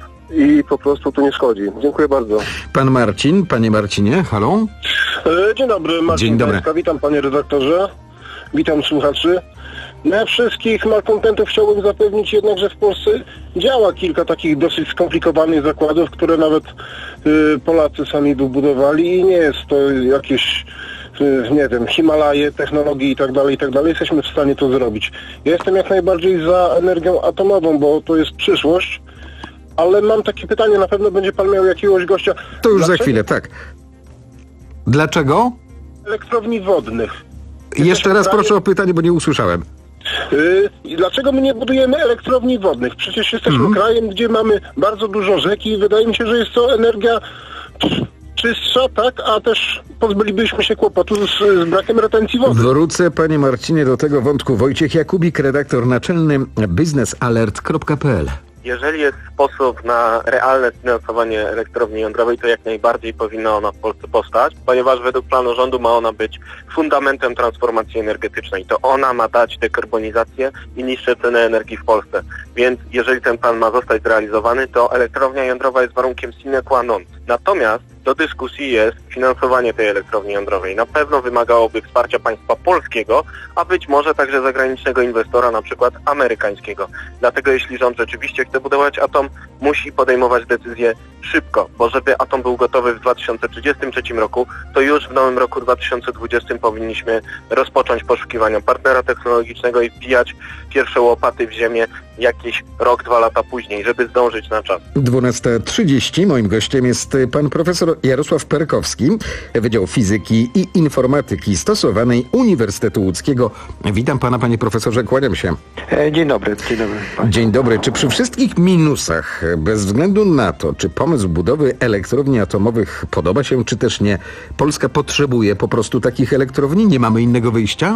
i po prostu tu nie szkodzi. Dziękuję bardzo. Pan Marcin, panie Marcinie, halo? Dzień dobry, Marcin Dzień dobry. Pańska. Witam panie redaktorze, witam słuchaczy. No, wszystkich malkontentów chciałbym zapewnić jednak, że w Polsce działa kilka takich dosyć skomplikowanych zakładów, które nawet y, Polacy sami wybudowali i nie jest to jakieś, y, nie wiem, Himalaje, technologii i tak dalej, i tak dalej. Jesteśmy w stanie to zrobić. Ja jestem jak najbardziej za energią atomową, bo to jest przyszłość ale mam takie pytanie, na pewno będzie pan miał jakiegoś gościa. To już Dlaczego za chwilę, tak. Dlaczego? Elektrowni wodnych. Jeszcze raz proszę o pytanie, bo nie usłyszałem. Yy, dlaczego my nie budujemy elektrowni wodnych? Przecież jesteśmy Mhm. krajem, gdzie mamy bardzo dużo rzek i wydaje mi się, że jest to energia czystsza, tak? A też pozbylibyśmy się kłopotu z, z brakiem retencji wody. Wrócę, panie Marcinie, do tego wątku. Wojciech Jakubik, redaktor naczelny biznesalert kropka p l. Jeżeli jest sposób na realne finansowanie elektrowni jądrowej, to jak najbardziej powinna ona w Polsce powstać, ponieważ według planu rządu ma ona być fundamentem transformacji energetycznej. To ona ma dać dekarbonizację i niższe ceny energii w Polsce. Więc jeżeli ten plan ma zostać zrealizowany, to elektrownia jądrowa jest warunkiem sine qua non. Natomiast do dyskusji jest finansowanie tej elektrowni jądrowej. Na pewno wymagałoby wsparcia państwa polskiego, a być może także zagranicznego inwestora, na przykład amerykańskiego. Dlatego jeśli rząd rzeczywiście chce budować atom, musi podejmować decyzje szybko, bo żeby atom był gotowy w dwa tysiące trzydziestym trzecim roku, to już w nowym roku dwa tysiące dwudziestym powinniśmy rozpocząć poszukiwania partnera technologicznego i wbijać pierwsze łopaty w ziemię jakiś rok, dwa lata później, żeby zdążyć na czas. dwunasta trzydzieści. Moim gościem jest pan profesor Jarosław Perkowski, Wydział Fizyki i Informatyki Stosowanej Uniwersytetu Łódzkiego. Witam pana, panie profesorze, kłaniam się. Dzień dobry. Dzień dobry. Dzień dobry. Czy przy wszystkich minusach, bez względu na to, czy pomysł budowy elektrowni atomowych podoba się, czy też nie, Polska potrzebuje po prostu takich elektrowni? Nie mamy innego wyjścia?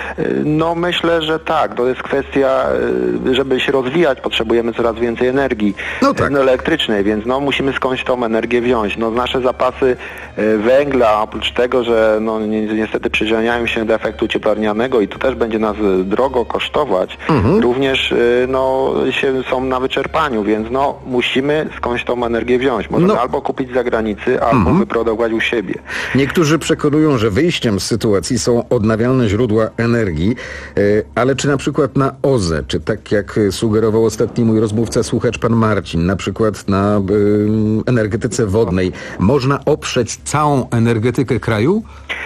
No myślę, że tak. To jest kwestia, żeby się rozwijać, potrzebujemy coraz więcej energii no tak. elektrycznej, więc no musimy skądś tą energię wziąć. No nasze zapasy węgla, oprócz tego, że no ni niestety przyczyniają się do efektu cieplarnianego i to też będzie nas drogo kosztować, mhm. również no się, są na wyczerpaniu, więc no musimy skądś tą energię wziąć. Możemy no. albo kupić z zagranicy, albo mhm. wyprodukować u siebie. Niektórzy przekonują, że wyjściem z sytuacji są odnawialne źródła energii, ale czy na przykład na O Z E, czy tak jak sugerował ostatni mój rozmówca, słuchacz pan Marcin, na przykład na y, energetyce wodnej, można oprzeć całą energetykę kraju?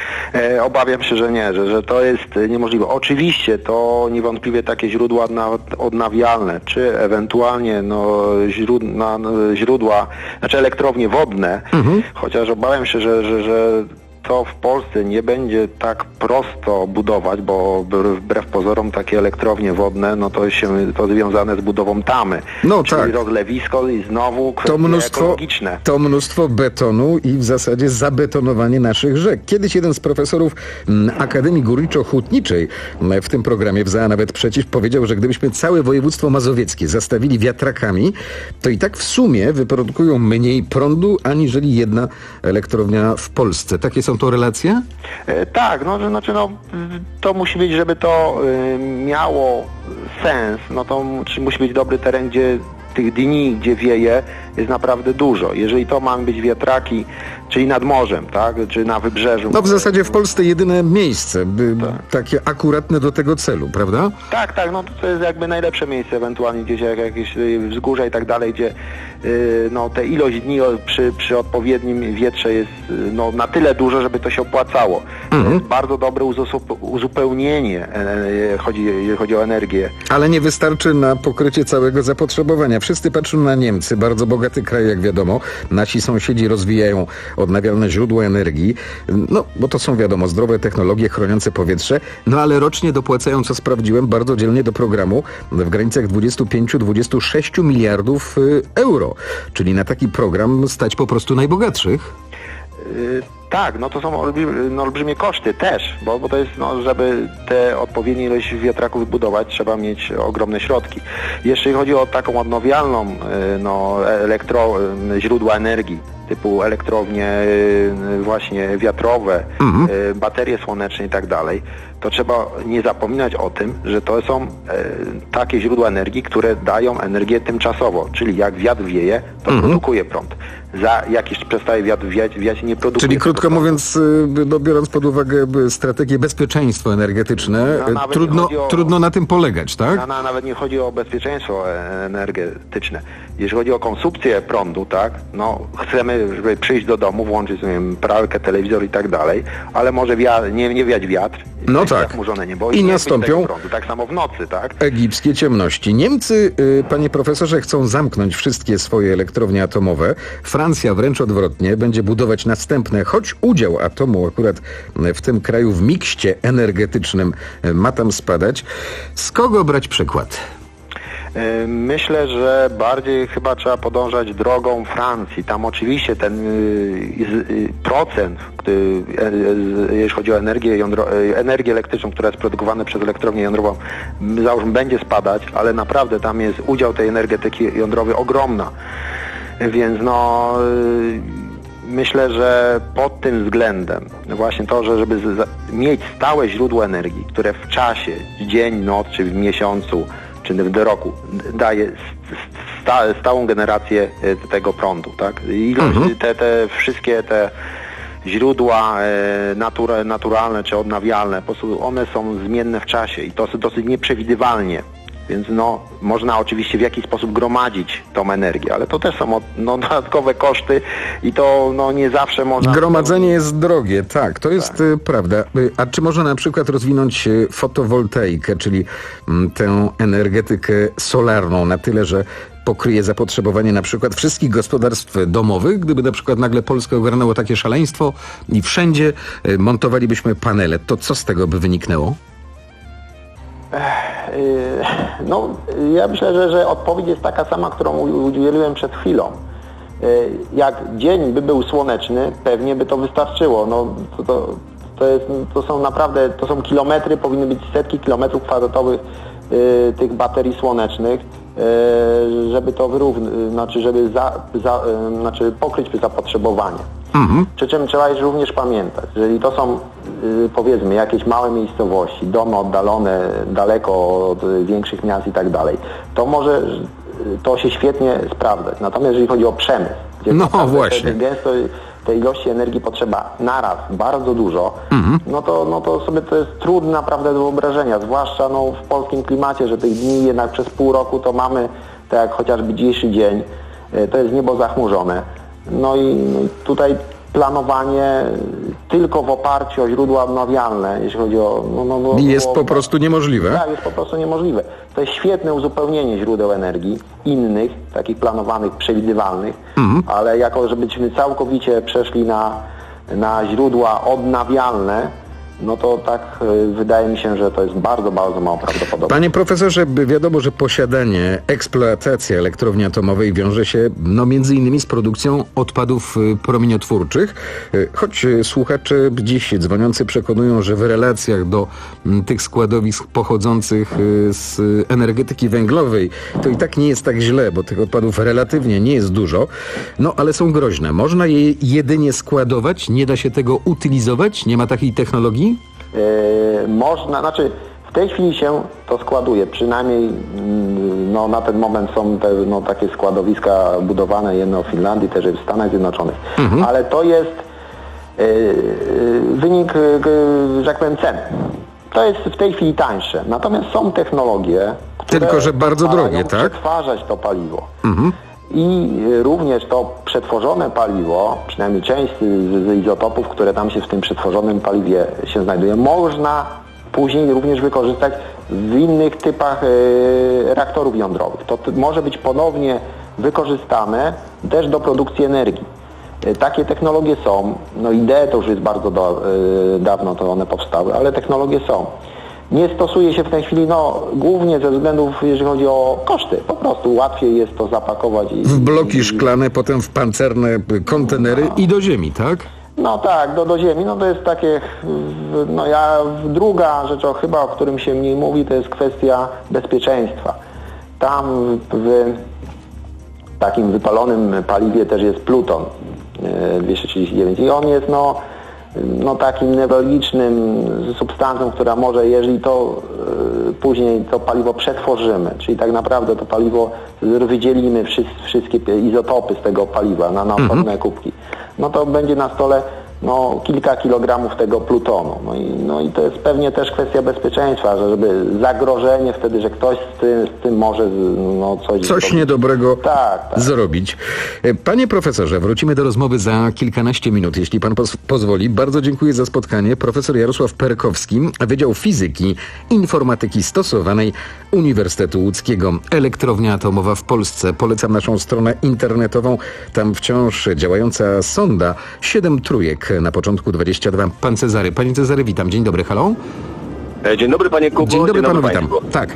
E, obawiam się, że nie, że, że to jest niemożliwe. Oczywiście to niewątpliwie takie źródła odnawialne, czy ewentualnie no, źródła, źródła, znaczy elektrownie wodne, mhm. chociaż obawiam się, że, że, że to w Polsce nie będzie tak prosto budować, bo wbrew pozorom takie elektrownie wodne, no to się to związane z budową tamy. No czyli tak. rozlewisko i znowu kwestie to mnóstwo, ekologiczne. To mnóstwo betonu i w zasadzie zabetonowanie naszych rzek. Kiedyś jeden z profesorów m, Akademii Górniczo-Hutniczej m, w tym programie w Za, a nawet przeciw powiedział, że gdybyśmy całe województwo mazowieckie zastawili wiatrakami, to i tak w sumie wyprodukują mniej prądu, aniżeli jedna elektrownia w Polsce. Takie są to relacje? E, tak, no, znaczy no, to musi być, żeby to y, miało sens, no to czy musi być dobry teren, gdzie tych dni, gdzie wieje, jest naprawdę dużo. Jeżeli to mają być wiatraki, czyli nad morzem, tak, czy na wybrzeżu. No w zasadzie w Polsce jedyne miejsce, by, tak. takie akuratne do tego celu, prawda? Tak, tak, no to jest jakby najlepsze miejsce, ewentualnie gdzieś jak jakieś wzgórza i tak dalej, gdzie yy, no te ilość dni przy, przy odpowiednim wietrze jest no na tyle dużo, żeby to się opłacało. Mhm. To jest bardzo dobre uzupełnienie, yy, chodzi, jeżeli chodzi o energię. Ale nie wystarczy na pokrycie całego zapotrzebowania. Wszyscy patrzą na Niemcy, bardzo bogaty kraj, jak wiadomo. Nasi sąsiedzi rozwijają odnawialne źródła energii, no bo to są wiadomo zdrowe technologie chroniące powietrze, no ale rocznie dopłacają, co sprawdziłem, bardzo dzielnie do programu w granicach dwudziestu pięciu do dwudziestu sześciu miliardów euro. Czyli na taki program stać po prostu najbogatszych. Yy, tak, no to są olbrzymie, no, olbrzymie koszty też, bo, bo to jest, no, żeby te odpowiednie ilość wiatraków wybudować, trzeba mieć ogromne środki. Jeśli chodzi o taką odnawialną yy, no, elektro, yy, źródła energii, typu elektrownie yy, właśnie wiatrowe, mhm. yy, baterie słoneczne i tak dalej, to trzeba nie zapominać o tym, że to są e, takie źródła energii, które dają energię tymczasowo, czyli jak wiatr wieje, to mhm. produkuje prąd. za jakiś przestaje wiatr wiać, wiać nie produkuje. Czyli krótko mówiąc, no, biorąc pod uwagę strategię bezpieczeństwo energetyczne, no, trudno, o, trudno na tym polegać, tak? No, no, nawet nie chodzi o bezpieczeństwo energetyczne. Jeśli chodzi o konsumpcję prądu, tak, no chcemy, żeby przyjść do domu, włączyć, nie wiem, pralkę, telewizor i tak dalej, ale może wia- nie, nie wiać wiatr, no tak. zachmurzone niebo I, i nastąpią prądu. Tak samo w nocy, tak? Egipskie ciemności. Niemcy, y, panie profesorze, chcą zamknąć wszystkie swoje elektrownie atomowe. Francja wręcz odwrotnie będzie budować następne, choć udział atomu akurat w tym kraju w mikście energetycznym ma tam spadać. Z kogo brać przykład? Myślę, że bardziej chyba trzeba podążać drogą Francji. Tam oczywiście ten procent, jeśli chodzi o energię, jądro, energię elektryczną, która jest produkowana przez elektrownię jądrową, załóżmy, będzie spadać, ale naprawdę tam jest udział tej energetyki jądrowej ogromna. Więc no myślę, że pod tym względem właśnie to, że żeby mieć stałe źródło energii, które w czasie, dzień, noc czy w miesiącu czy w roku daje sta, stałą generację tego prądu, tak? Ilość, mhm. te, te wszystkie te źródła e, natura, naturalne czy odnawialne, po prostu one są zmienne w czasie i to dosyć nieprzewidywalnie. Więc no, można oczywiście w jakiś sposób gromadzić tą energię, ale to też są no, dodatkowe koszty i to no, nie zawsze można... Gromadzenie jest drogie, tak, to jest tak. prawda. A czy można na przykład rozwinąć fotowoltaikę, czyli m, tę energetykę solarną na tyle, że pokryje zapotrzebowanie na przykład wszystkich gospodarstw domowych, gdyby na przykład nagle Polskę ogarnęło takie szaleństwo i wszędzie montowalibyśmy panele, to co z tego by wyniknęło? No, ja myślę, że, że odpowiedź jest taka sama, którą udzieliłem przed chwilą. Jak dzień by był słoneczny, pewnie by to wystarczyło. No, to, to, to, jest, to są naprawdę, to są kilometry, powinny być setki kilometrów kwadratowych y, tych baterii słonecznych, y, żeby to wyrównać, znaczy, żeby za, za, y, znaczy pokryć zapotrzebowanie. Mhm. Przy czym trzeba również pamiętać, jeżeli to są yy, powiedzmy jakieś małe miejscowości, domy oddalone daleko od y, większych miast i tak dalej, to może y, to się świetnie sprawdzać. Natomiast jeżeli chodzi o przemysł, gdzie no właśnie gęsto tej ilości energii potrzeba naraz bardzo dużo, mhm. no, to, no to sobie to jest trudne naprawdę do wyobrażenia, zwłaszcza no, w polskim klimacie, że tych dni jednak przez pół roku to mamy, tak jak chociażby dzisiejszy dzień, y, to jest niebo zachmurzone. No i tutaj planowanie tylko w oparciu o źródła odnawialne, jeśli chodzi o... No, no, no, jest o, po prostu niemożliwe? Tak, jest po prostu niemożliwe. To jest świetne uzupełnienie źródeł energii, innych, takich planowanych, przewidywalnych, mhm. ale jako, żebyśmy całkowicie przeszli na, na źródła odnawialne, no to tak y, wydaje mi się, że to jest bardzo, bardzo mało prawdopodobne. Panie profesorze, wiadomo, że posiadanie, eksploatacja elektrowni atomowej wiąże się no między innymi z produkcją odpadów y, promieniotwórczych, y, choć y, słuchacze dziś dzwoniący przekonują, że w relacjach do y, tych składowisk pochodzących y, z energetyki węglowej to i tak nie jest tak źle, bo tych odpadów relatywnie nie jest dużo, no ale są groźne. Można je jedynie składować, nie da się tego utylizować, nie ma takiej technologii? Yy, można, znaczy w tej chwili się to składuje, przynajmniej no, na ten moment są te, no, takie składowiska budowane, jedno w Finlandii, też w Stanach Zjednoczonych, mhm. ale to jest yy, wynik, yy, że tak powiem, ceny. To jest w tej chwili tańsze, natomiast są technologie, które tylko że bardzo drogie, tak? przetwarzać to paliwo. Mhm. I również to przetworzone paliwo, przynajmniej część z, z izotopów, które tam się w tym przetworzonym paliwie się znajduje, można później również wykorzystać w innych typach e, reaktorów jądrowych. To t- może być ponownie wykorzystane też do produkcji energii. E, takie technologie są, no idee to już jest bardzo do, e, dawno to one powstały, ale technologie są. Nie stosuje się w tej chwili, no głównie ze względów, jeżeli chodzi o koszty. Po prostu łatwiej jest to zapakować. I, w bloki i, szklane, potem w pancerne kontenery no. i do ziemi, tak? No tak, do, do ziemi. No to jest takie, no ja, druga rzecz o, chyba, o którym się mniej mówi, to jest kwestia bezpieczeństwa. Tam w takim wypalonym paliwie też jest pluton dwieście trzydzieści dziewięć i on jest, no no takim newralgicznym substancją, która może, jeżeli to y, później to paliwo przetworzymy, czyli tak naprawdę to paliwo wydzielimy wszy, wszystkie izotopy z tego paliwa na, na osobne mhm. kubki, no to będzie na stole no, kilka kilogramów tego plutonu. No i, no i to jest pewnie też kwestia bezpieczeństwa, że żeby zagrożenie wtedy, że ktoś z tym, z tym może no, coś... Coś zrobić. niedobrego tak, tak. zrobić. Panie profesorze, wrócimy do rozmowy za kilkanaście minut, jeśli pan poz- pozwoli. Bardzo dziękuję za spotkanie. Profesor Jarosław Perkowski, Wydział Fizyki, Informatyki Stosowanej Uniwersytetu Łódzkiego. Elektrownia atomowa w Polsce. Polecam naszą stronę internetową. Tam wciąż działająca sonda siedem trójek. Na początku dwadzieścia dwa. Pan Cezary. Panie Cezary, witam. Dzień dobry, halo. Dzień dobry, panie Kubo. Dzień dobry, Dzień panu, dobry witam. państwu. Tak.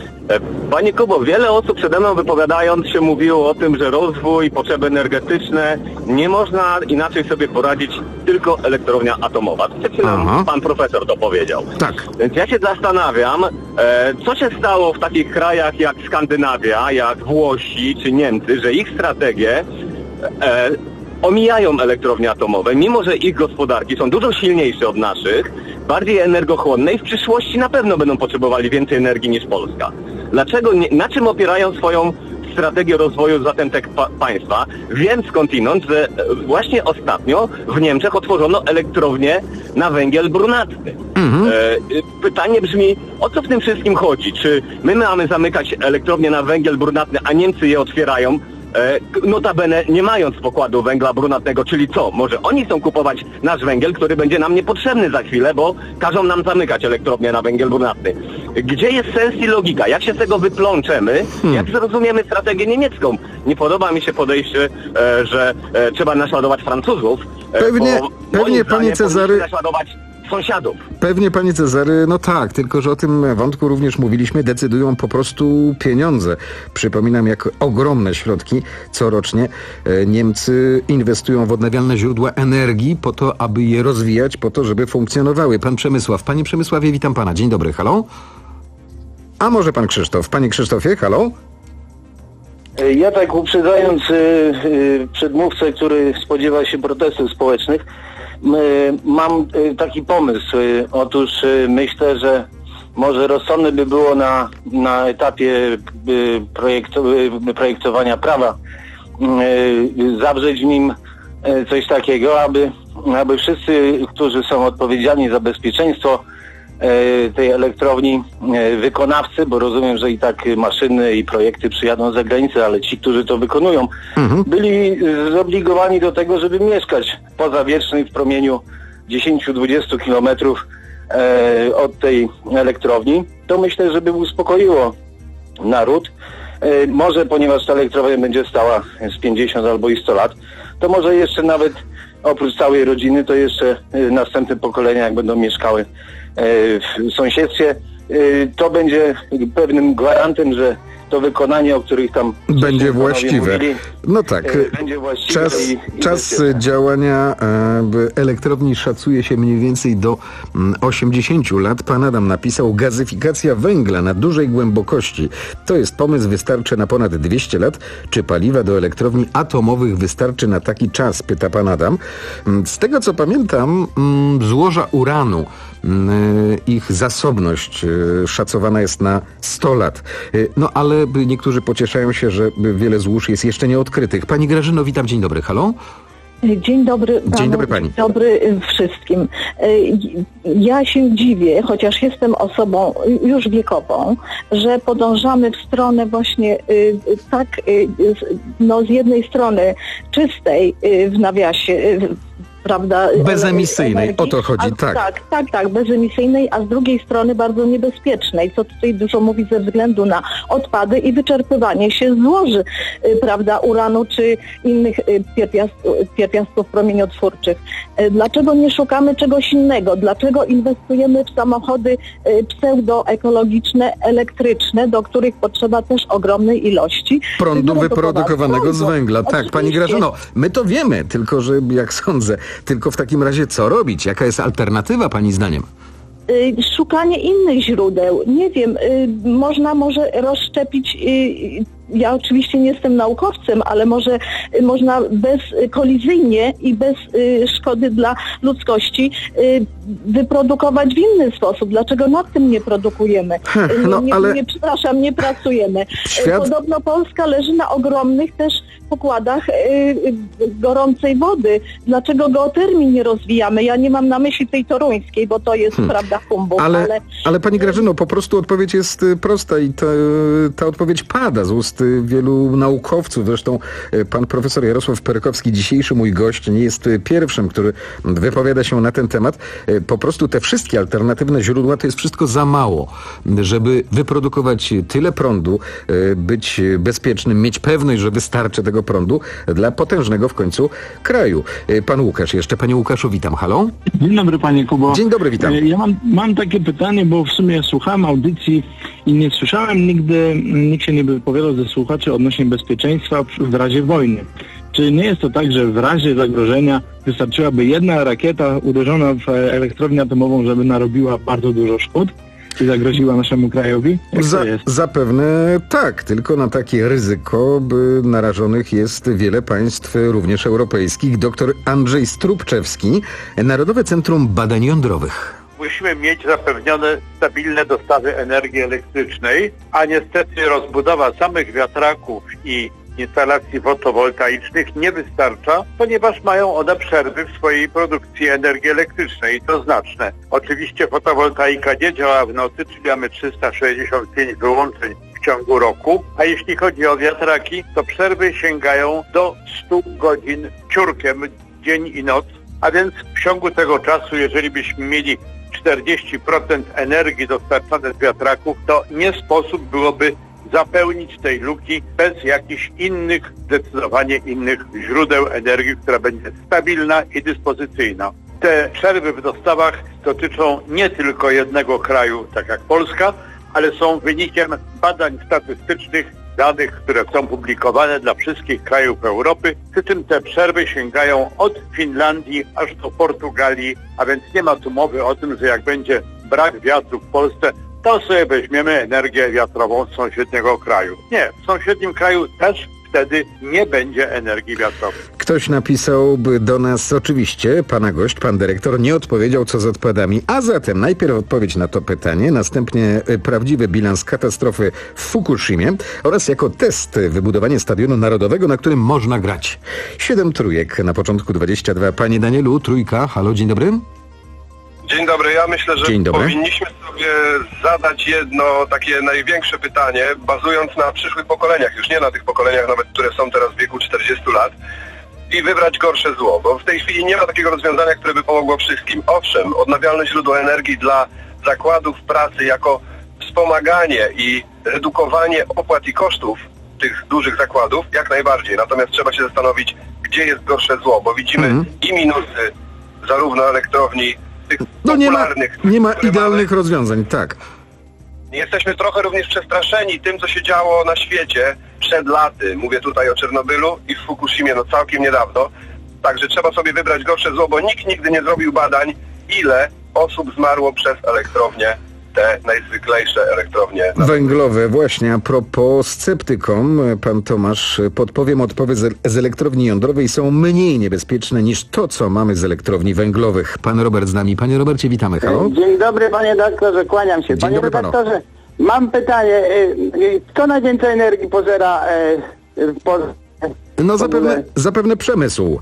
Panie Kubo, wiele osób przede mną wypowiadając się mówiło o tym, że rozwój, potrzeby energetyczne, nie można inaczej sobie poradzić tylko elektrownia atomowa. Przed chwilą pan profesor to powiedział. Tak. Więc ja się zastanawiam, e, co się stało w takich krajach jak Skandynawia, jak Włosi czy Niemcy, że ich strategie e, omijają elektrownie atomowe, mimo że ich gospodarki są dużo silniejsze od naszych, bardziej energochłonne i w przyszłości na pewno będą potrzebowali więcej energii niż Polska. Dlaczego, nie, na czym opierają swoją strategię rozwoju zatem te pa- państwa? Wiem skądinąd, że właśnie ostatnio w Niemczech otworzono elektrownię na węgiel brunatny. Mhm. E, pytanie brzmi, o co w tym wszystkim chodzi? Czy my mamy zamykać elektrownię na węgiel brunatny, a Niemcy je otwierają? Notabene nie mając pokładu węgla brunatnego, czyli co? Może oni chcą kupować nasz węgiel, który będzie nam niepotrzebny za chwilę, bo każą nam zamykać elektrownię na węgiel brunatny. Gdzie jest sens i logika? Jak się z tego wyplączemy? Hmm. Jak zrozumiemy strategię niemiecką? Nie podoba mi się podejście, e, że e, trzeba naśladować Francuzów. E, pewnie, bo pewnie panie Cezary... naśladować sąsiadów. Pewnie, panie Cezary, no tak, tylko że o tym wątku również mówiliśmy, decydują po prostu pieniądze. Przypominam, jak ogromne środki corocznie Niemcy inwestują w odnawialne źródła energii po to, aby je rozwijać, po to, żeby funkcjonowały. Pan Przemysław. Panie Przemysławie, witam pana. Dzień dobry, halo? A może pan Krzysztof? Panie Krzysztofie, halo? Ja tak uprzedzając y, y, przedmówcę, który spodziewa się protestów społecznych, y, mam y, taki pomysł. Y, otóż y, myślę, że może rozsądne by było na, na etapie y, projektu, y, projektowania prawa y, zawrzeć w nim y, coś takiego, aby, aby wszyscy, którzy są odpowiedzialni za bezpieczeństwo tej elektrowni, wykonawcy, bo rozumiem, że i tak maszyny i projekty przyjadą z zagranicy, ale ci, którzy to wykonują, mhm. byli zobligowani do tego, żeby mieszkać poza Wietrznej w promieniu dziesięć do dwudziestu kilometrów e, od tej elektrowni. To myślę, żeby uspokoiło naród. E, może, ponieważ ta elektrownia będzie stała z pięćdziesiąt albo i sto lat, to może jeszcze nawet oprócz całej rodziny, to jeszcze e, następne pokolenia, jak będą mieszkały w sąsiedztwie, to będzie pewnym gwarantem, że to wykonanie, o których tam będzie właściwe. Mówili, no tak. Będzie właściwe czas i, i czas działania elektrowni szacuje się mniej więcej do osiemdziesięciu lat. Pan Adam napisał: gazyfikacja węgla na dużej głębokości. To jest pomysł, wystarczy na ponad dwieście lat. Czy paliwa do elektrowni atomowych wystarczy na taki czas? Pyta pan Adam. Z tego co pamiętam, złoża uranu, ich zasobność szacowana jest na sto lat. No ale niektórzy pocieszają się, że wiele złóż jest jeszcze nieodkrytych. Pani Grażyno, witam. Dzień dobry. Halo? Dzień dobry panu, dzień dobry pani. Dzień dobry wszystkim. Ja się dziwię, chociaż jestem osobą już wiekową, że podążamy w stronę właśnie tak, no z jednej strony czystej w nawiasie, prawda? Bezemisyjnej, energii, o to chodzi, a, tak. Tak, tak, tak, bezemisyjnej, a z drugiej strony bardzo niebezpiecznej, co tutaj dużo mówi ze względu na odpady i wyczerpywanie się złoży, prawda, uranu czy innych pierwiastków, pierwiastków promieniotwórczych. Dlaczego nie szukamy czegoś innego? Dlaczego inwestujemy w samochody pseudoekologiczne, elektryczne, do których potrzeba też ogromnej ilości prądu wyprodukowanego z węgla? Tak, oczywiście. Pani Grażyno, my to wiemy, tylko że jak sądzę, tylko w takim razie co robić? Jaka jest alternatywa pani zdaniem? Szukanie innych źródeł. Nie wiem, można może rozszczepić ja oczywiście nie jestem naukowcem, ale może y, można bezkolizyjnie i bez y, szkody dla ludzkości y, wyprodukować w inny sposób. Dlaczego nad tym nie produkujemy? Heh, no, nie, nie, ale... nie, przepraszam, nie pracujemy. Świat... Podobno Polska leży na ogromnych też pokładach y, y, gorącej wody. Dlaczego geotermii nie rozwijamy? Ja nie mam na myśli tej toruńskiej, bo to jest, hmm. prawda, humbug. Ale, ale... ale pani Grażyno, po prostu odpowiedź jest prosta i ta, ta odpowiedź pada z ust wielu naukowców. Zresztą pan profesor Jarosław Perkowski, dzisiejszy mój gość, nie jest pierwszym, który wypowiada się na ten temat. Po prostu te wszystkie alternatywne źródła to jest wszystko za mało, żeby wyprodukować tyle prądu, być bezpiecznym, mieć pewność, że wystarczy tego prądu dla potężnego w końcu kraju. Pan Łukasz jeszcze. Panie Łukaszu, witam. Halo? Dzień dobry, panie Kubo. Dzień dobry, witam. Ja mam, mam takie pytanie, bo w sumie słuchałem audycji i nie słyszałem nigdy, nikt się nie wypowiadał ze słuchaczy odnośnie bezpieczeństwa w razie wojny. Czy nie jest to tak, że w razie zagrożenia wystarczyłaby jedna rakieta uderzona w elektrownię atomową, żeby narobiła bardzo dużo szkód i zagroziła naszemu krajowi? Za, zapewne tak, tylko na takie ryzyko by narażonych jest wiele państw, również europejskich. Doktor Andrzej Strubczewski, Narodowe Centrum Badań Jądrowych. Musimy mieć zapewnione stabilne dostawy energii elektrycznej, a niestety rozbudowa samych wiatraków i instalacji fotowoltaicznych nie wystarcza, ponieważ mają one przerwy w swojej produkcji energii elektrycznej i to znaczne. Oczywiście fotowoltaika nie działa w nocy, czyli mamy trzysta sześćdziesiąt pięć wyłączeń w ciągu roku, a jeśli chodzi o wiatraki, to przerwy sięgają do stu godzin ciurkiem dzień i noc, a więc w ciągu tego czasu, jeżeli byśmy mieli czterdzieści procent energii dostarczane z wiatraków, to nie sposób byłoby zapełnić tej luki bez jakichś innych, zdecydowanie innych źródeł energii, która będzie stabilna i dyspozycyjna. Te przerwy w dostawach dotyczą nie tylko jednego kraju, tak jak Polska, ale są wynikiem badań statystycznych, danych, które są publikowane dla wszystkich krajów Europy. Przy czym te przerwy sięgają od Finlandii aż do Portugalii, a więc nie ma tu mowy o tym, że jak będzie brak wiatru w Polsce, to sobie weźmiemy energię wiatrową z sąsiedniego kraju. Nie, w sąsiednim kraju też wtedy nie będzie energii wiatrowej. Ktoś napisałby do nas, oczywiście, pana gość, pan dyrektor, nie odpowiedział, co z odpadami, a zatem najpierw odpowiedź na to pytanie, następnie prawdziwy bilans katastrofy w Fukushimie oraz jako test wybudowanie stadionu narodowego, na którym można grać. Siedem trójek na początku dwadzieścia dwa. Panie Danielu, trójka, halo, dzień dobry. Dzień dobry, ja myślę, że Dzień dobry. powinniśmy sobie zadać jedno takie największe pytanie, bazując na przyszłych pokoleniach, już nie na tych pokoleniach nawet, które są teraz w wieku czterdziestu lat, i wybrać gorsze zło, bo w tej chwili nie ma takiego rozwiązania, które by pomogło wszystkim. Owszem, odnawialne źródła energii dla zakładów pracy jako wspomaganie i redukowanie opłat i kosztów tych dużych zakładów, jak najbardziej. Natomiast trzeba się zastanowić, gdzie jest gorsze zło, bo widzimy mm. i minusy zarówno elektrowni, tych no nie ma, popularnych... nie ma idealnych mamy. rozwiązań, tak. Jesteśmy trochę również przestraszeni tym, co się działo na świecie przed laty. Mówię tutaj o Czernobylu i w Fukushimie, no całkiem niedawno. Także trzeba sobie wybrać gorsze zło, bo nikt nigdy nie zrobił badań, ile osób zmarło przez elektrownie, te najzwyklejsze elektrownie. Węglowe, właśnie. A propos sceptykom, pan Tomasz, podpowiem, odpływy z, z elektrowni jądrowej są mniej niebezpieczne niż to, co mamy z elektrowni węglowych. Pan Robert z nami. Panie Robercie, witamy. Halo. Dzień dobry, panie doktorze, kłaniam się. Dzień Panie dobry redaktorze, panu. Mam pytanie. Kto najwięcej energii pożera w Polsce? No zapewne, zapewne przemysł.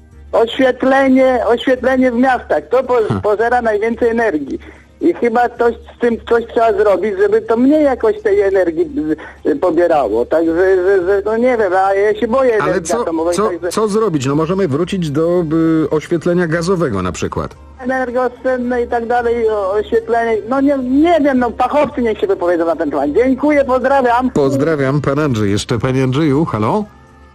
Oświetlenie, oświetlenie w miastach. To po, pożera najwięcej energii. I chyba coś z tym coś trzeba zrobić, żeby to mniej jakoś tej energii pobierało. Także, że, że, no nie wiem, a ja się boję Ale energii co, atomowej. co, także... co zrobić? No możemy wrócić do y, oświetlenia gazowego na przykład. Energooszczędne i tak dalej, oświetlenie. No nie, nie wiem, no fachowcy niech się wypowiedzą na ten temat. Dziękuję, pozdrawiam. Pozdrawiam, pan Andrzej. Jeszcze panie Andrzeju, halo?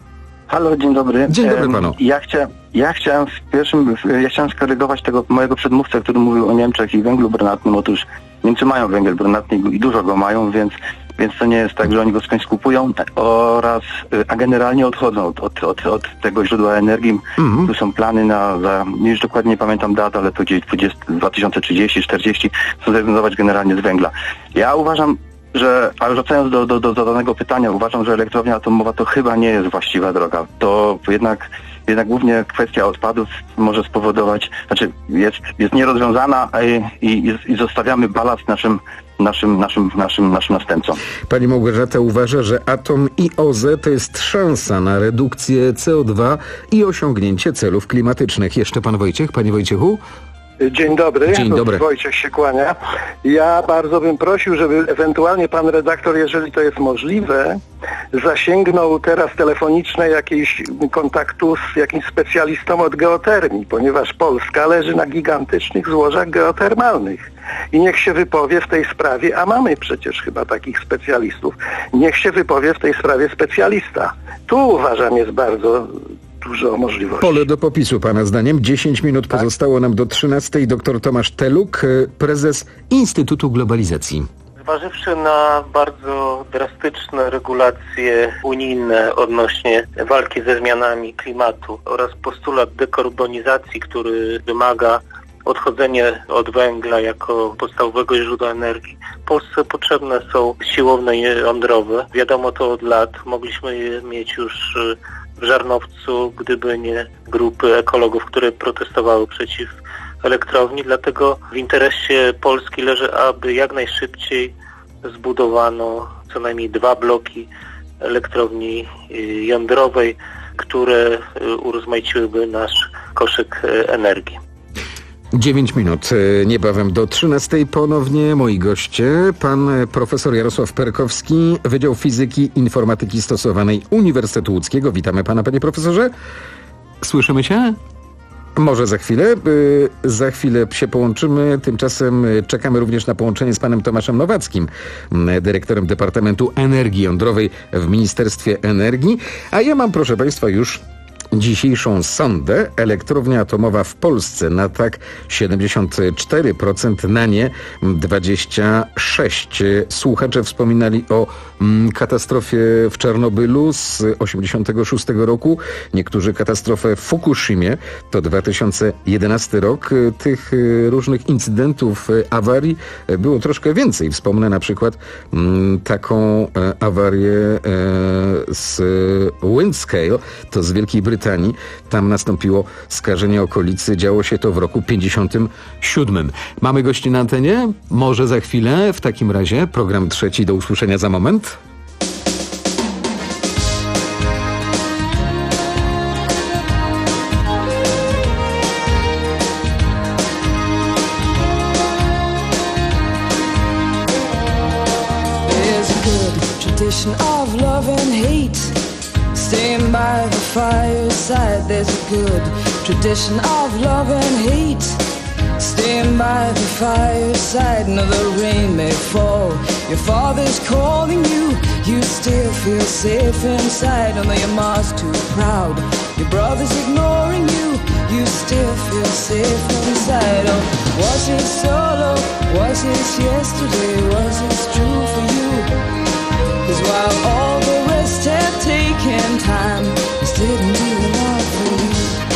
Halo, dzień dobry. Dzień dobry panu. Ja, chcia, ja chciałem w pierwszym, ja chciałem skorygować tego mojego przedmówcę, który mówił o Niemczech i węglu brunatnym. Otóż Niemcy mają węgiel brunatny i dużo go mają, więc, więc to nie jest tak, że oni go skądś kupują oraz, a generalnie odchodzą od, od, od, od tego źródła energii. Mm-hmm. Tu są plany na, za, już dokładnie nie pamiętam dat, ale to gdzieś dwa tysiące trzydzieści czterdzieści chcą zrezygnować generalnie z węgla. Ja uważam, że, ale wracając do, do, do, do danego pytania, uważam, że elektrownia atomowa to chyba nie jest właściwa droga. To jednak, jednak głównie kwestia odpadów może spowodować, znaczy jest, jest nierozwiązana i, i, i zostawiamy balast naszym, naszym, naszym, naszym, naszym następcom. Pani Małgorzata uważa, że atom i O Z E to jest szansa na redukcję C O dwa i osiągnięcie celów klimatycznych. Jeszcze pan Wojciech, panie Wojciechu? Dzień dobry, Dzień dobry. Wojciech się kłania. Ja bardzo bym prosił, żeby ewentualnie pan redaktor, jeżeli to jest możliwe, zasięgnął teraz telefoniczne jakiejś kontaktu z jakimś specjalistą od geotermii, ponieważ Polska leży na gigantycznych złożach geotermalnych. I niech się wypowie w tej sprawie, a mamy przecież chyba takich specjalistów, niech się wypowie w tej sprawie specjalista. Tu uważam jest bardzo dużo możliwości. Pole do popisu, pana zdaniem. dziesięć minut tak. Pozostało nam do trzynastej. Doktor Tomasz Teluk, prezes Instytutu Globalizacji. Zważywszy na bardzo drastyczne regulacje unijne odnośnie walki ze zmianami klimatu oraz postulat dekarbonizacji, który wymaga odchodzenia od węgla jako podstawowego źródła energii. Polsce potrzebne są siłownie jądrowe. Wiadomo to od lat. Mogliśmy je mieć już w Żarnowcu, gdyby nie grupy ekologów, które protestowały przeciw elektrowni. Dlatego w interesie Polski leży, aby jak najszybciej zbudowano co najmniej dwa bloki elektrowni jądrowej, które urozmaiciłyby nasz koszyk energii. dziewięć minut. Niebawem do trzynastej ponownie moi goście. Pan profesor Jarosław Perkowski, Wydział Fizyki i Informatyki Stosowanej Uniwersytetu Łódzkiego. Witamy pana, panie profesorze. Słyszymy się? Może za chwilę. Za chwilę się połączymy. Tymczasem czekamy również na połączenie z panem Tomaszem Nowackim, dyrektorem Departamentu Energii Jądrowej w Ministerstwie Energii. A ja mam, proszę państwa, już dzisiejszą sondę. Elektrownia atomowa w Polsce na tak siedemdziesiąt cztery procent, na nie dwadzieścia sześć procent. Słuchacze wspominali o mm, katastrofie w Czarnobylu z osiemdziesiątego szóstego roku. Niektórzy katastrofę w Fukushimie. To dwa tysiące jedenasty rok. Tych różnych incydentów, awarii było troszkę więcej. Wspomnę na przykład mm, taką e, awarię e, z Windscale, to z Wielkiej Brytanii. Brytanii. Tam nastąpiło skażenie okolicy. Działo się to w roku pięćdziesiątym siódmym. Mamy gości na antenie? Może za chwilę. W takim razie program trzeci. Do usłyszenia za moment. Of love and hate, staying by the fireside. There's a good tradition of love and hate, staying by the fireside. No, the rain may fall, your father's calling you, you still feel safe inside. Although your mom's too proud, your brother's ignoring you, you still feel safe inside. Oh, was it solo? Was it yesterday? Was it true for you? 'Cause while all the rest have taken time, this didn't do a lot for you.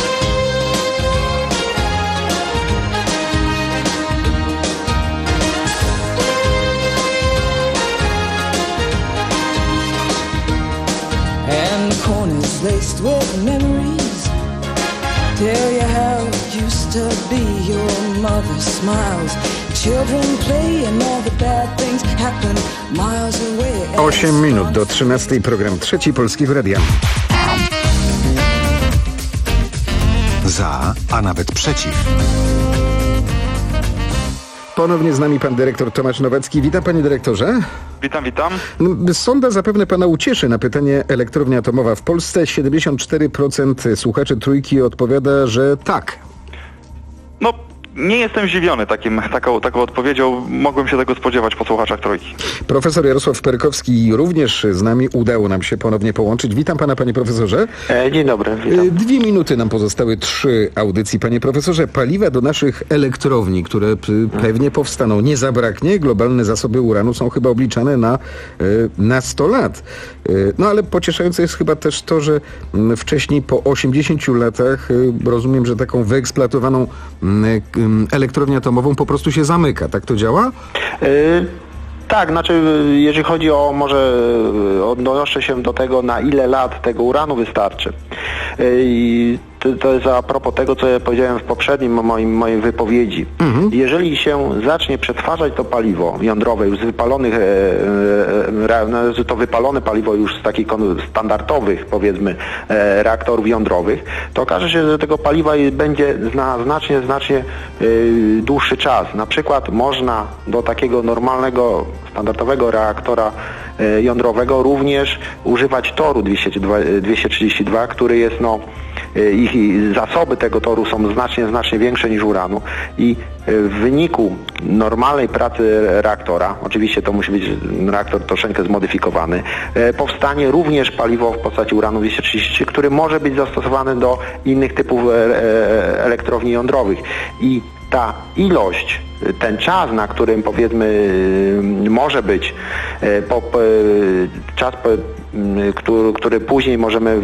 And the corners laced with memories tell you how it used to be. Your mother smiles, children play, and all the bad things happen miles away. osiem minut do trzynastej. Program trzeci Polskiego Radia. Za, a nawet przeciw. Ponownie z nami pan dyrektor Tomasz Nowacki. Witam, panie dyrektorze. Witam, witam. Sonda zapewne pana ucieszy na pytanie elektrownia atomowa w Polsce. siedemdziesiąt cztery procent słuchaczy Trójki odpowiada, że tak. No, nie jestem zdziwiony takim, taką, taką odpowiedzią. Mogłem się tego spodziewać po słuchaczach Trójki. Profesor Jarosław Perkowski również z nami. Udało nam się ponownie połączyć. Witam pana, panie profesorze. E, dzień dobry. Witam. Dwie minuty nam pozostały, trzy audycji. Panie profesorze, paliwa do naszych elektrowni, które pewnie powstaną, nie zabraknie. Globalne zasoby uranu są chyba obliczane na, na sto lat. No ale pocieszające jest chyba też to, że wcześniej po osiemdziesięciu latach rozumiem, że taką wyeksploatowaną elektrownię atomową po prostu się zamyka. Tak to działa? Y- Tak, znaczy jeżeli chodzi o, może odnoszę się do tego, na ile lat tego uranu wystarczy. I to, to jest a propos tego, co ja powiedziałem w poprzednim moim, mojej wypowiedzi. Mhm. Jeżeli się zacznie przetwarzać to paliwo jądrowe już z wypalonych, e, e, to wypalone paliwo już z takich standardowych, powiedzmy, e, reaktorów jądrowych, to okaże się, że tego paliwa będzie na znacznie, znacznie e, dłuższy czas. Na przykład można do takiego normalnego, standardowego reaktora e, jądrowego również używać toru dwieście trzydzieści dwa, który jest, no, ich zasoby tego toru są znacznie, znacznie większe niż uranu i w wyniku normalnej pracy reaktora, oczywiście to musi być reaktor troszeczkę zmodyfikowany, powstanie również paliwo w postaci uranu dwieście trzydzieści trzy, który może być zastosowany do innych typów elektrowni jądrowych. I ta ilość, ten czas, na którym, powiedzmy, może być po, czas, który, który później możemy,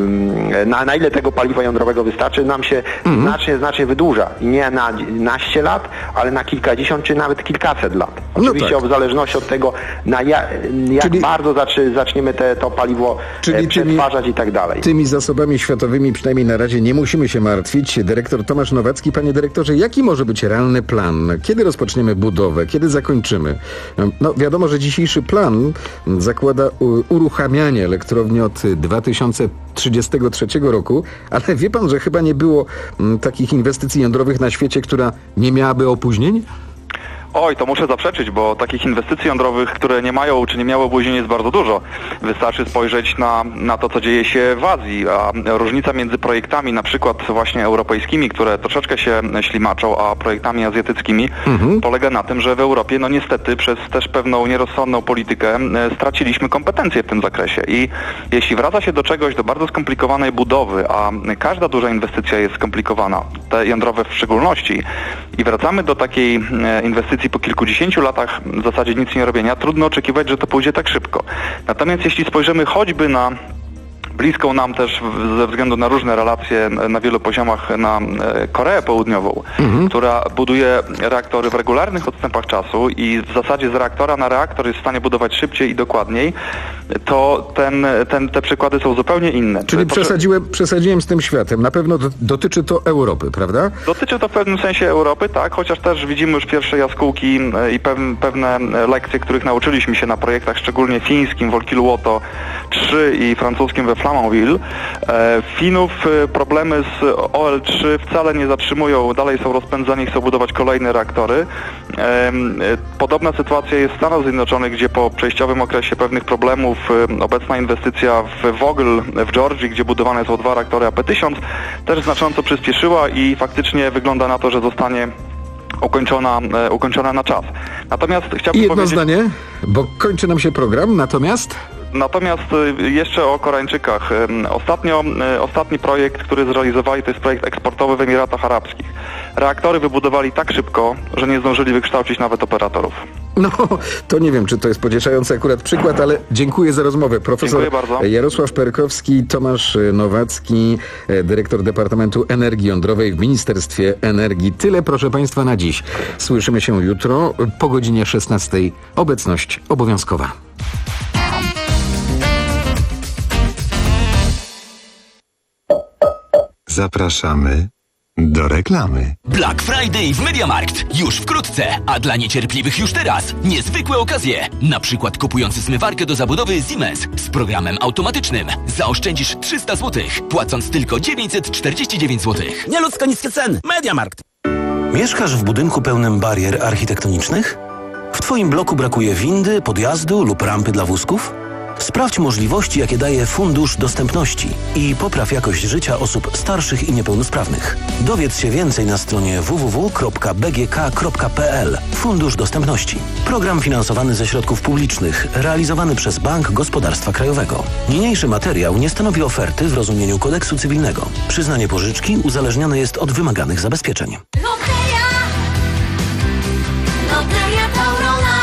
na, na ile tego paliwa jądrowego wystarczy, nam się mhm. znacznie, znacznie wydłuża. Nie na naście lat, ale na kilkadziesiąt czy nawet kilkaset lat. Oczywiście no tak. W zależności od tego, na ja, jak czyli, bardzo zaczy, zaczniemy te, to paliwo czyli przetwarzać tymi, i tak dalej. Tymi zasobami światowymi przynajmniej na razie nie musimy się martwić. Dyrektor Tomasz Nowacki. Panie dyrektorze, jaki może być realny plan? Kiedy rozpoczniemy budowę? Kiedy zakończymy? No wiadomo, że dzisiejszy plan zakłada uruchamianie elektrowni od dwa tysiące trzydziestego trzeciego roku, ale wie pan, że chyba nie było m, takich inwestycji jądrowych na świecie, która nie miałaby opóźnień? Oj, to muszę zaprzeczyć, bo takich inwestycji jądrowych, które nie mają czy nie miały opóźnień, jest bardzo dużo. Wystarczy spojrzeć na, na to, co dzieje się w Azji, a różnica między projektami na przykład właśnie europejskimi, które troszeczkę się ślimaczą, a projektami azjatyckimi mhm. polega na tym, że w Europie, no niestety przez też pewną nierozsądną politykę straciliśmy kompetencje w tym zakresie i jeśli wraca się do czegoś, do bardzo skomplikowanej budowy, a każda duża inwestycja jest skomplikowana, te jądrowe w szczególności, i wracamy do takiej inwestycji po kilkudziesięciu latach w zasadzie nic nie robienia, trudno oczekiwać, że to pójdzie tak szybko. Natomiast jeśli spojrzymy choćby na bliską nam też ze względu na różne relacje na wielu poziomach na Koreę Południową, mhm. która buduje reaktory w regularnych odstępach czasu i w zasadzie z reaktora na reaktor jest w stanie budować szybciej i dokładniej, to ten, ten, te przykłady są zupełnie inne. Czyli to, przesadziłem, przesadziłem z tym światem. Na pewno do, dotyczy to Europy, prawda? Dotyczy to w pewnym sensie Europy, tak, chociaż też widzimy już pierwsze jaskółki i pewne, pewne lekcje, których nauczyliśmy się na projektach, szczególnie fińskim w Olkiluoto trzy i francuskim we Flamanville. Finów problemy z O L trzy wcale nie zatrzymują, dalej są rozpędzani, chcą budować kolejne reaktory. Podobna sytuacja jest w Stanach Zjednoczonych, gdzie po przejściowym okresie pewnych problemów obecna inwestycja w Vogtle w Georgii, gdzie budowane są dwa reaktory A P tysiąc, też znacząco przyspieszyła i faktycznie wygląda na to, że zostanie ukończona, ukończona na czas. Natomiast chciałbym I jedno powiedzieć... zdanie, bo kończy nam się program, natomiast... Natomiast jeszcze o Koreańczykach. Ostatnio, ostatni projekt, który zrealizowali, to jest projekt eksportowy w Emiratach Arabskich. Reaktory wybudowali tak szybko, że nie zdążyli wykształcić nawet operatorów. No, to nie wiem, czy to jest pocieszający akurat przykład, ale dziękuję za rozmowę. Profesor Jarosław Perkowski, Tomasz Nowacki, dyrektor Departamentu Energii Jądrowej w Ministerstwie Energii. Tyle, proszę Państwa, na dziś. Słyszymy się jutro po godzinie szesnastej. Obecność obowiązkowa. Zapraszamy do reklamy. Black Friday w MediaMarkt. Już wkrótce, a dla niecierpliwych już teraz. Niezwykłe okazje. Na przykład kupując zmywarkę do zabudowy Siemens z programem automatycznym zaoszczędzisz trzysta złotych, płacąc tylko dziewięćset czterdzieści dziewięć złotych. Nieludzko niskie ceny. MediaMarkt. Mieszkasz w budynku pełnym barier architektonicznych? W Twoim bloku brakuje windy, podjazdu lub rampy dla wózków? Sprawdź możliwości, jakie daje Fundusz Dostępności i popraw jakość życia osób starszych i niepełnosprawnych. Dowiedz się więcej na stronie w w w kropka b g k kropka p l. Fundusz Dostępności. Program finansowany ze środków publicznych, realizowany przez Bank Gospodarstwa Krajowego. Niniejszy materiał nie stanowi oferty w rozumieniu kodeksu cywilnego. Przyznanie pożyczki uzależnione jest od wymaganych zabezpieczeń. Loteria! Loteria Taurona!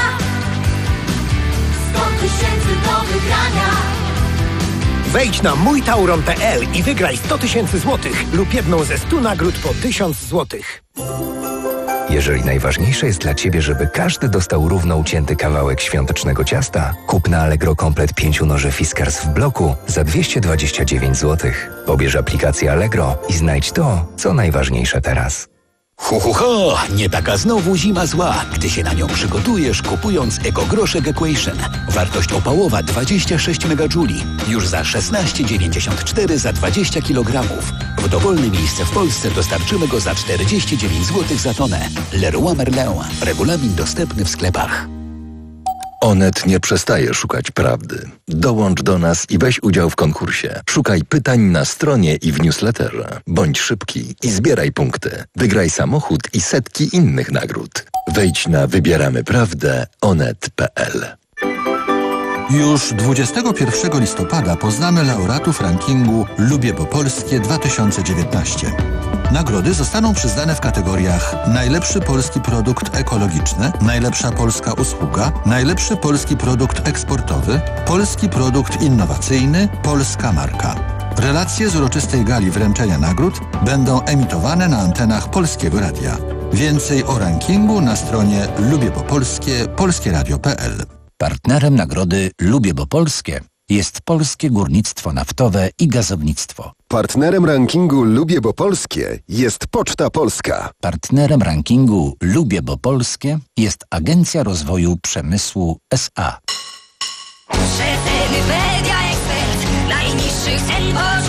sto tysięcy do wygrania! Wejdź na mój tauron kropka p l i wygraj sto tysięcy złotych lub jedną ze stu nagród po tysiąc złotych. Jeżeli najważniejsze jest dla Ciebie, żeby każdy dostał równo ucięty kawałek świątecznego ciasta, kup na Allegro komplet pięciu noży Fiskars w bloku za dwieście dwadzieścia dziewięć złotych. Pobierz aplikację Allegro i znajdź to, co najważniejsze teraz. Ho, ho, ho! Nie taka znowu zima zła, gdy się na nią przygotujesz, kupując EcoGroszek Equation. Wartość opałowa dwadzieścia sześć megajuli. Już za szesnaście dziewięćdziesiąt cztery za dwadzieścia kilogramów. W dowolne miejsce w Polsce dostarczymy go za czterdzieści dziewięć złotych za tonę. Leroy Merlin. Regulamin dostępny w sklepach. Onet nie przestaje szukać prawdy. Dołącz do nas i weź udział w konkursie. Szukaj pytań na stronie i w newsletterze. Bądź szybki i zbieraj punkty. Wygraj samochód i setki innych nagród. Wejdź na wybieramy prawdę onet kropka pe el. Już dwudziestego pierwszego listopada poznamy laureatów rankingu Lubię Bo Polskie dwa tysiące dziewiętnaście. Nagrody zostaną przyznane w kategoriach najlepszy polski produkt ekologiczny, najlepsza polska usługa, najlepszy polski produkt eksportowy, polski produkt innowacyjny, polska marka. Relacje z uroczystej gali wręczenia nagród będą emitowane na antenach Polskiego Radia. Więcej o rankingu na stronie lubię bo polskie polskie radio kropka pe el. Partnerem nagrody Lubię Bo Polskie jest Polskie Górnictwo Naftowe i Gazownictwo. Partnerem rankingu Lubię Bo Polskie jest Poczta Polska. Partnerem rankingu Lubię Bo Polskie jest Agencja Rozwoju Przemysłu es a.